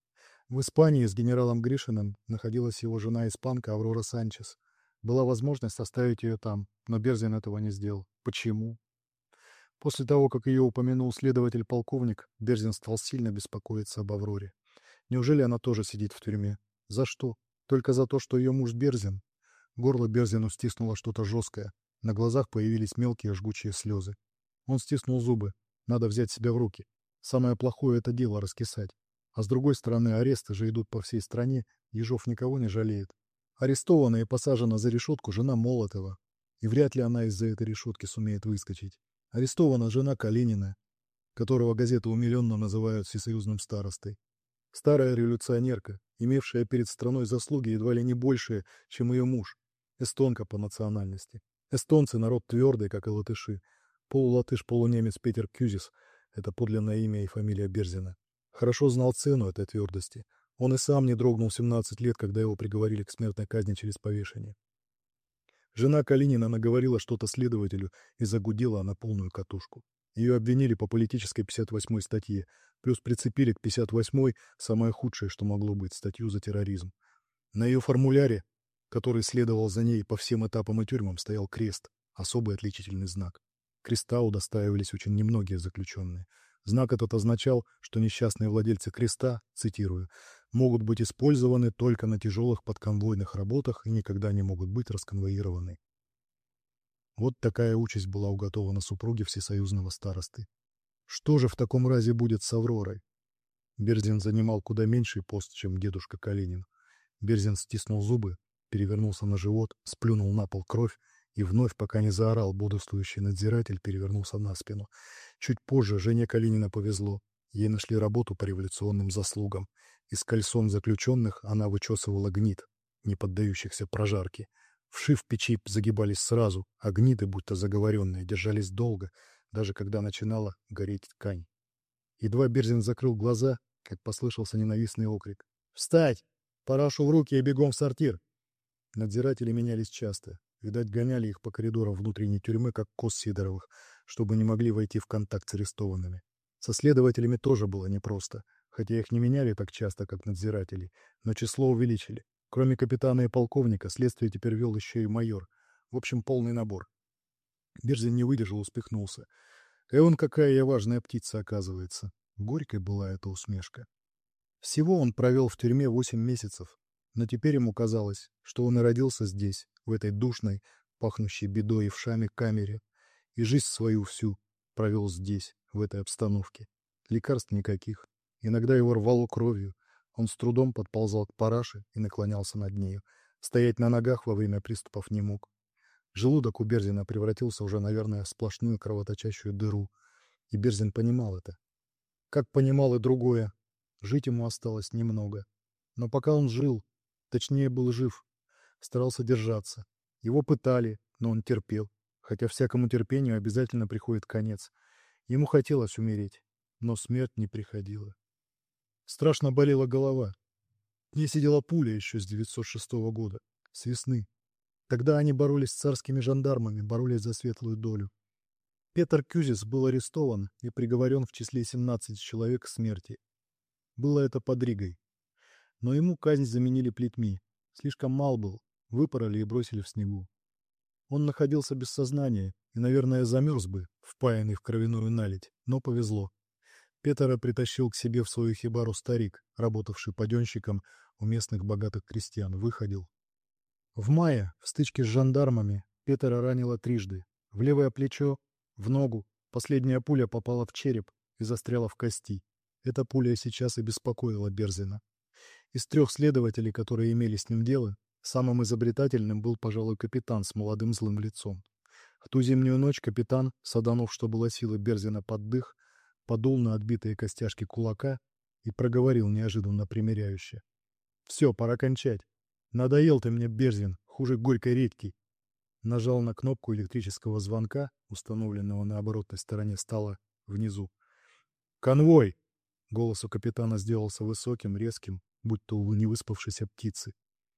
В Испании с генералом Гришиным находилась его жена-испанка Аврора Санчес. Была возможность оставить ее там, но Берзин этого не сделал. Почему? После того, как ее упомянул следователь-полковник, Берзин стал сильно беспокоиться об Авроре. Неужели она тоже сидит в тюрьме? За что? Только за то, что ее муж Берзин? Горло Берзину стиснуло что-то жесткое. На глазах появились мелкие жгучие слезы. Он стиснул зубы. Надо взять себя в руки. Самое плохое — это дело раскисать. А с другой стороны, аресты же идут по всей стране, Ежов никого не жалеет. Арестована и посажена за решетку жена Молотова. И вряд ли она из-за этой решетки сумеет выскочить. Арестована жена Калинина, которого газеты умиленно называют всесоюзным старостой. Старая революционерка, имевшая перед страной заслуги едва ли не большие, чем ее муж. Эстонка по национальности. Эстонцы — народ твердый, как и латыши. Полулатыш-полунемец Петер Кюзис — это подлинное имя и фамилия Берзина. Хорошо знал цену этой твердости. Он и сам не дрогнул семнадцать лет, когда его приговорили к смертной казни через повешение. Жена Калинина наговорила что-то следователю и загудела на полную катушку. Ее обвинили по политической пятьдесят восьмой статье, плюс прицепили к пятьдесят восьмой самое худшее, что могло быть, статью за терроризм. На ее формуляре, который следовал за ней по всем этапам и тюрьмам, стоял крест, особый отличительный знак. Креста удостаивались очень немногие заключенные. Знак этот означал, что несчастные владельцы креста, цитирую, могут быть использованы только на тяжелых подконвойных работах и никогда не могут быть расконвоированы. Вот такая участь была уготована супруге всесоюзного старосты. Что же в таком разе будет с Авророй? Берзин занимал куда меньший пост, чем дедушка Калинин. Берзин стиснул зубы, перевернулся на живот, сплюнул на пол кровь и вновь, пока не заорал бодрствующий надзиратель, перевернулся на спину. Чуть позже жене Калинина повезло. Ей нашли работу по революционным заслугам. Из кальсон заключенных она вычесывала гнит, не поддающихся прожарке. Вши в печи загибались сразу, а гниты, будто заговоренные, держались долго, даже когда начинала гореть ткань. Едва Берзин закрыл глаза, как послышался ненавистный окрик. «Встать! Парашу в руки и бегом в сортир!» Надзиратели менялись часто. Видать, гоняли их по коридорам внутренней тюрьмы, как коз Сидоровых, чтобы не могли войти в контакт с арестованными. Со следователями тоже было непросто, хотя их не меняли так часто, как надзиратели, но число увеличили. Кроме капитана и полковника, следствие теперь вел еще и майор. В общем, полный набор. Берзин не выдержал, успехнулся. Эван, какая я важная птица, оказывается. Горькой была эта усмешка. Всего он провел в тюрьме восемь месяцев, но теперь ему казалось, что он и родился здесь, в этой душной, пахнущей бедой и вшами камере, и жизнь свою всю провел здесь, в этой обстановке. Лекарств никаких. Иногда его рвало кровью. Он с трудом подползал к параше и наклонялся над нею. Стоять на ногах во время приступов не мог. Желудок у Берзина превратился уже, наверное, в сплошную кровоточащую дыру. И Берзин понимал это. Как понимал и другое. Жить ему осталось немного. Но пока он жил, точнее был жив, старался держаться. Его пытали, но он терпел. Хотя всякому терпению обязательно приходит конец. Ему хотелось умереть, но смерть не приходила. Страшно болела голова. В ней сидела пуля еще с девятьсот шестого года, с весны. Тогда они боролись с царскими жандармами, боролись за светлую долю. Петр Кюзис был арестован и приговорен в числе семнадцати человек к смерти. Было это под Ригой. Но ему казнь заменили плетьми. Слишком мал был, выпороли и бросили в снегу. Он находился без сознания и, наверное, замерз бы, впаянный в кровяную наледь, но повезло. Петра притащил к себе в свою хибару старик, работавший паденщиком у местных богатых крестьян, выходил. В мае в стычке с жандармами Петра ранило трижды. В левое плечо, в ногу. Последняя пуля попала в череп и застряла в кости. Эта пуля сейчас и беспокоила Берзина. Из трех следователей, которые имели с ним дело, самым изобретательным был, пожалуй, капитан с молодым злым лицом. В ту зимнюю ночь капитан, саданув, что было силы Берзина под дых, подул на отбитые костяшки кулака и проговорил неожиданно примиряюще. «Все, пора кончать. Надоел ты мне, Берзин, хуже горькой редьки». Нажал на кнопку электрического звонка, установленного на оборотной стороне стола, внизу. «Конвой!» Голос у капитана сделался высоким, резким, будто у невыспавшейся птицы.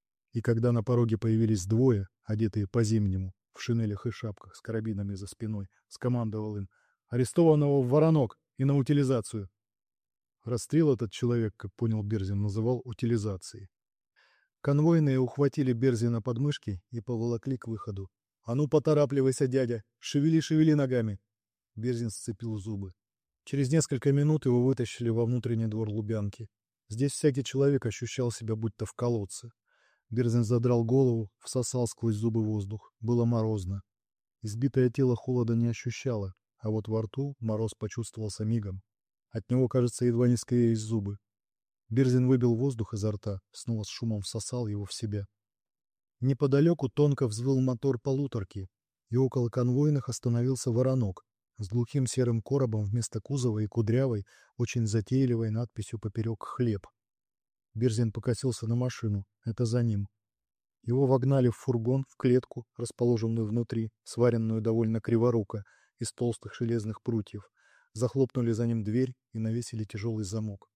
И когда на пороге появились двое, одетые по-зимнему, в шинелях и шапках, с карабинами за спиной, скомандовал им: «Арестованного в Воронок и на утилизацию!» Расстрел этот человек, как понял Берзин, называл утилизацией. Конвойные ухватили Берзина под мышки и поволокли к выходу. «А ну, поторапливайся, дядя! Шевели-шевели ногами!» Берзин сцепил зубы. Через несколько минут его вытащили во внутренний двор Лубянки. Здесь всякий человек ощущал себя будто в колодце. Берзин задрал голову, всосал сквозь зубы воздух. Было морозно. Избитое тело холода не ощущало, а вот во рту мороз почувствовался мигом. От него, кажется, едва не склеились зубы. Берзин выбил воздух изо рта, снова с шумом всосал его в себя. Неподалеку тонко взвыл мотор полуторки, и около конвойных остановился воронок с глухим серым коробом вместо кузова и кудрявой, очень затейливой надписью поперек «Хлеб». Берзин покосился на машину. Это за ним. Его вогнали в фургон, в клетку, расположенную внутри, сваренную довольно криворуко, из толстых железных прутьев. Захлопнули за ним дверь и навесили тяжелый замок.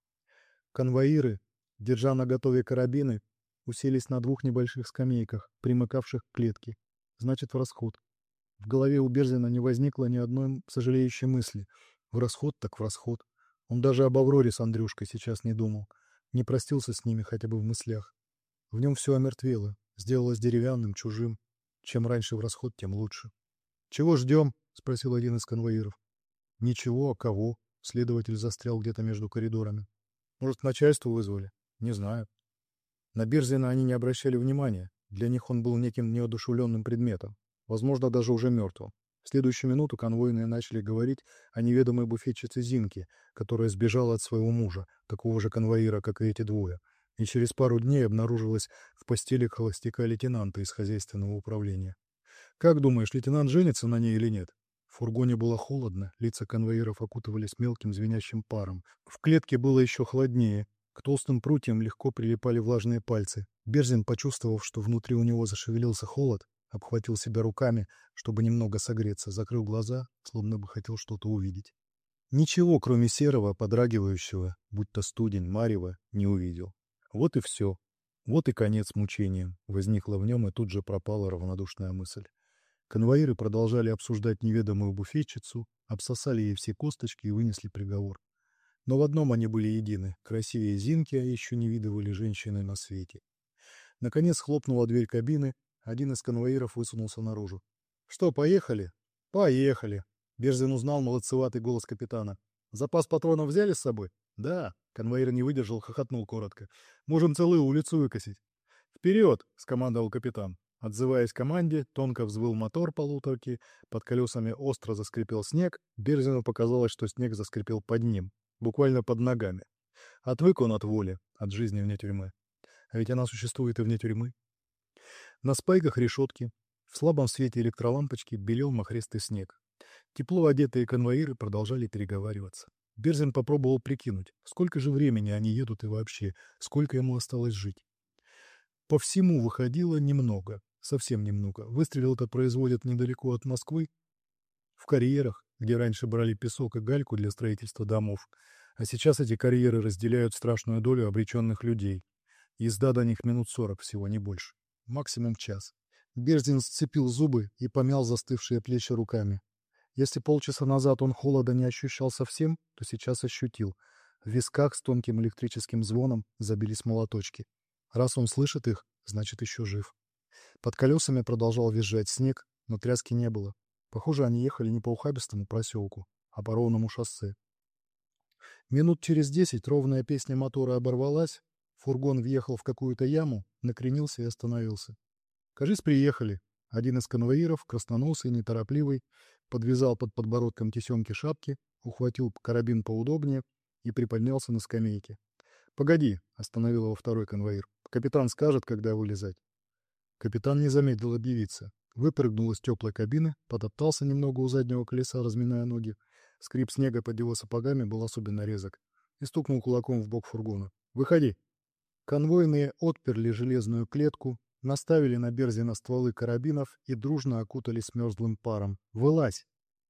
Конвоиры, держа наготове карабины, уселись на двух небольших скамейках, примыкавших к клетке. Значит, в расход. В голове у Берзина не возникло ни одной сожалеющей мысли. В расход так в расход. Он даже об Авроре с Андрюшкой сейчас не думал. Не простился с ними хотя бы в мыслях. В нем все омертвело, сделалось деревянным, чужим. Чем раньше в расход, тем лучше. «Чего ждем?» — спросил один из конвоиров. «Ничего, а кого?» — следователь застрял где-то между коридорами. «Может, к начальству вызвали?» «Не знаю». На Берзина они не обращали внимания. Для них он был неким неодушевленным предметом. Возможно, даже уже мертвым. В следующую минуту конвойные начали говорить о неведомой буфетчице Зинке, которая сбежала от своего мужа, такого же конвоира, как и эти двое, и через пару дней обнаружилась в постели холостяка-лейтенанта из хозяйственного управления. «Как думаешь, лейтенант женится на ней или нет?» В фургоне было холодно, лица конвоиров окутывались мелким звенящим паром. В клетке было еще холоднее. К толстым прутьям легко прилипали влажные пальцы. Берзин, почувствовав, что внутри у него зашевелился холод, обхватил себя руками, чтобы немного согреться, закрыл глаза, словно бы хотел что-то увидеть. Ничего, кроме серого, подрагивающего, будто студень, марева, не увидел. Вот и все. Вот и конец мучениям. Возникла в нем и тут же пропала равнодушная мысль. Конвоиры продолжали обсуждать неведомую буфетчицу, обсосали ей все косточки и вынесли приговор. Но в одном они были едины. Красивее Зинки, а еще не видывали женщины на свете. Наконец хлопнула дверь кабины. Один из конвоиров высунулся наружу. «Что, поехали?» «Поехали!» Берзин узнал молодцеватый голос капитана. «Запас патронов взяли с собой?» «Да». Конвоир не выдержал, хохотнул коротко. «Можем целую улицу выкосить». «Вперед!» — скомандовал капитан. Отзываясь команде, тонко взвыл мотор полуторки, под колесами остро заскрипел снег. Берзину показалось, что снег заскрипел под ним, буквально под ногами. Отвык он от воли, от жизни вне тюрьмы. А ведь она существует и вне тюрьмы. На спайках решетки, в слабом свете электролампочки белел махристый снег. Тепло одетые конвоиры продолжали переговариваться. Берзин попробовал прикинуть, сколько же времени они едут и вообще, сколько ему осталось жить. По всему выходило немного, совсем немного. Выстрел этот производят недалеко от Москвы, в карьерах, где раньше брали песок и гальку для строительства домов, а сейчас эти карьеры разделяют страшную долю обреченных людей. Езда до них минут сорок всего, не больше. Максимум час. Берзин сцепил зубы и помял застывшие плечи руками. Если полчаса назад он холода не ощущал совсем, то сейчас ощутил. В висках с тонким электрическим звоном забились молоточки. Раз он слышит их, значит еще жив. Под колесами продолжал визжать снег, но тряски не было. Похоже, они ехали не по ухабистому проселку, а по ровному шоссе. Минут через десять ровная песня мотора оборвалась, фургон въехал в какую-то яму, накренился и остановился. «Кажись, приехали». Один из конвоиров, красноносый, неторопливый, подвязал под подбородком тесемки шапки, ухватил карабин поудобнее и приподнялся на скамейке. «Погоди», — остановил его второй конвоир. «Капитан скажет, когда вылезать». Капитан не замедлил объявиться. Выпрыгнул из теплой кабины, подоптался немного у заднего колеса, разминая ноги. Скрип снега под его сапогами был особенно резок. И стукнул кулаком в бок фургона. «Выходи!» Конвойные отперли железную клетку, наставили на Берзина стволы карабинов и дружно окутались мерзлым паром. «Вылазь!»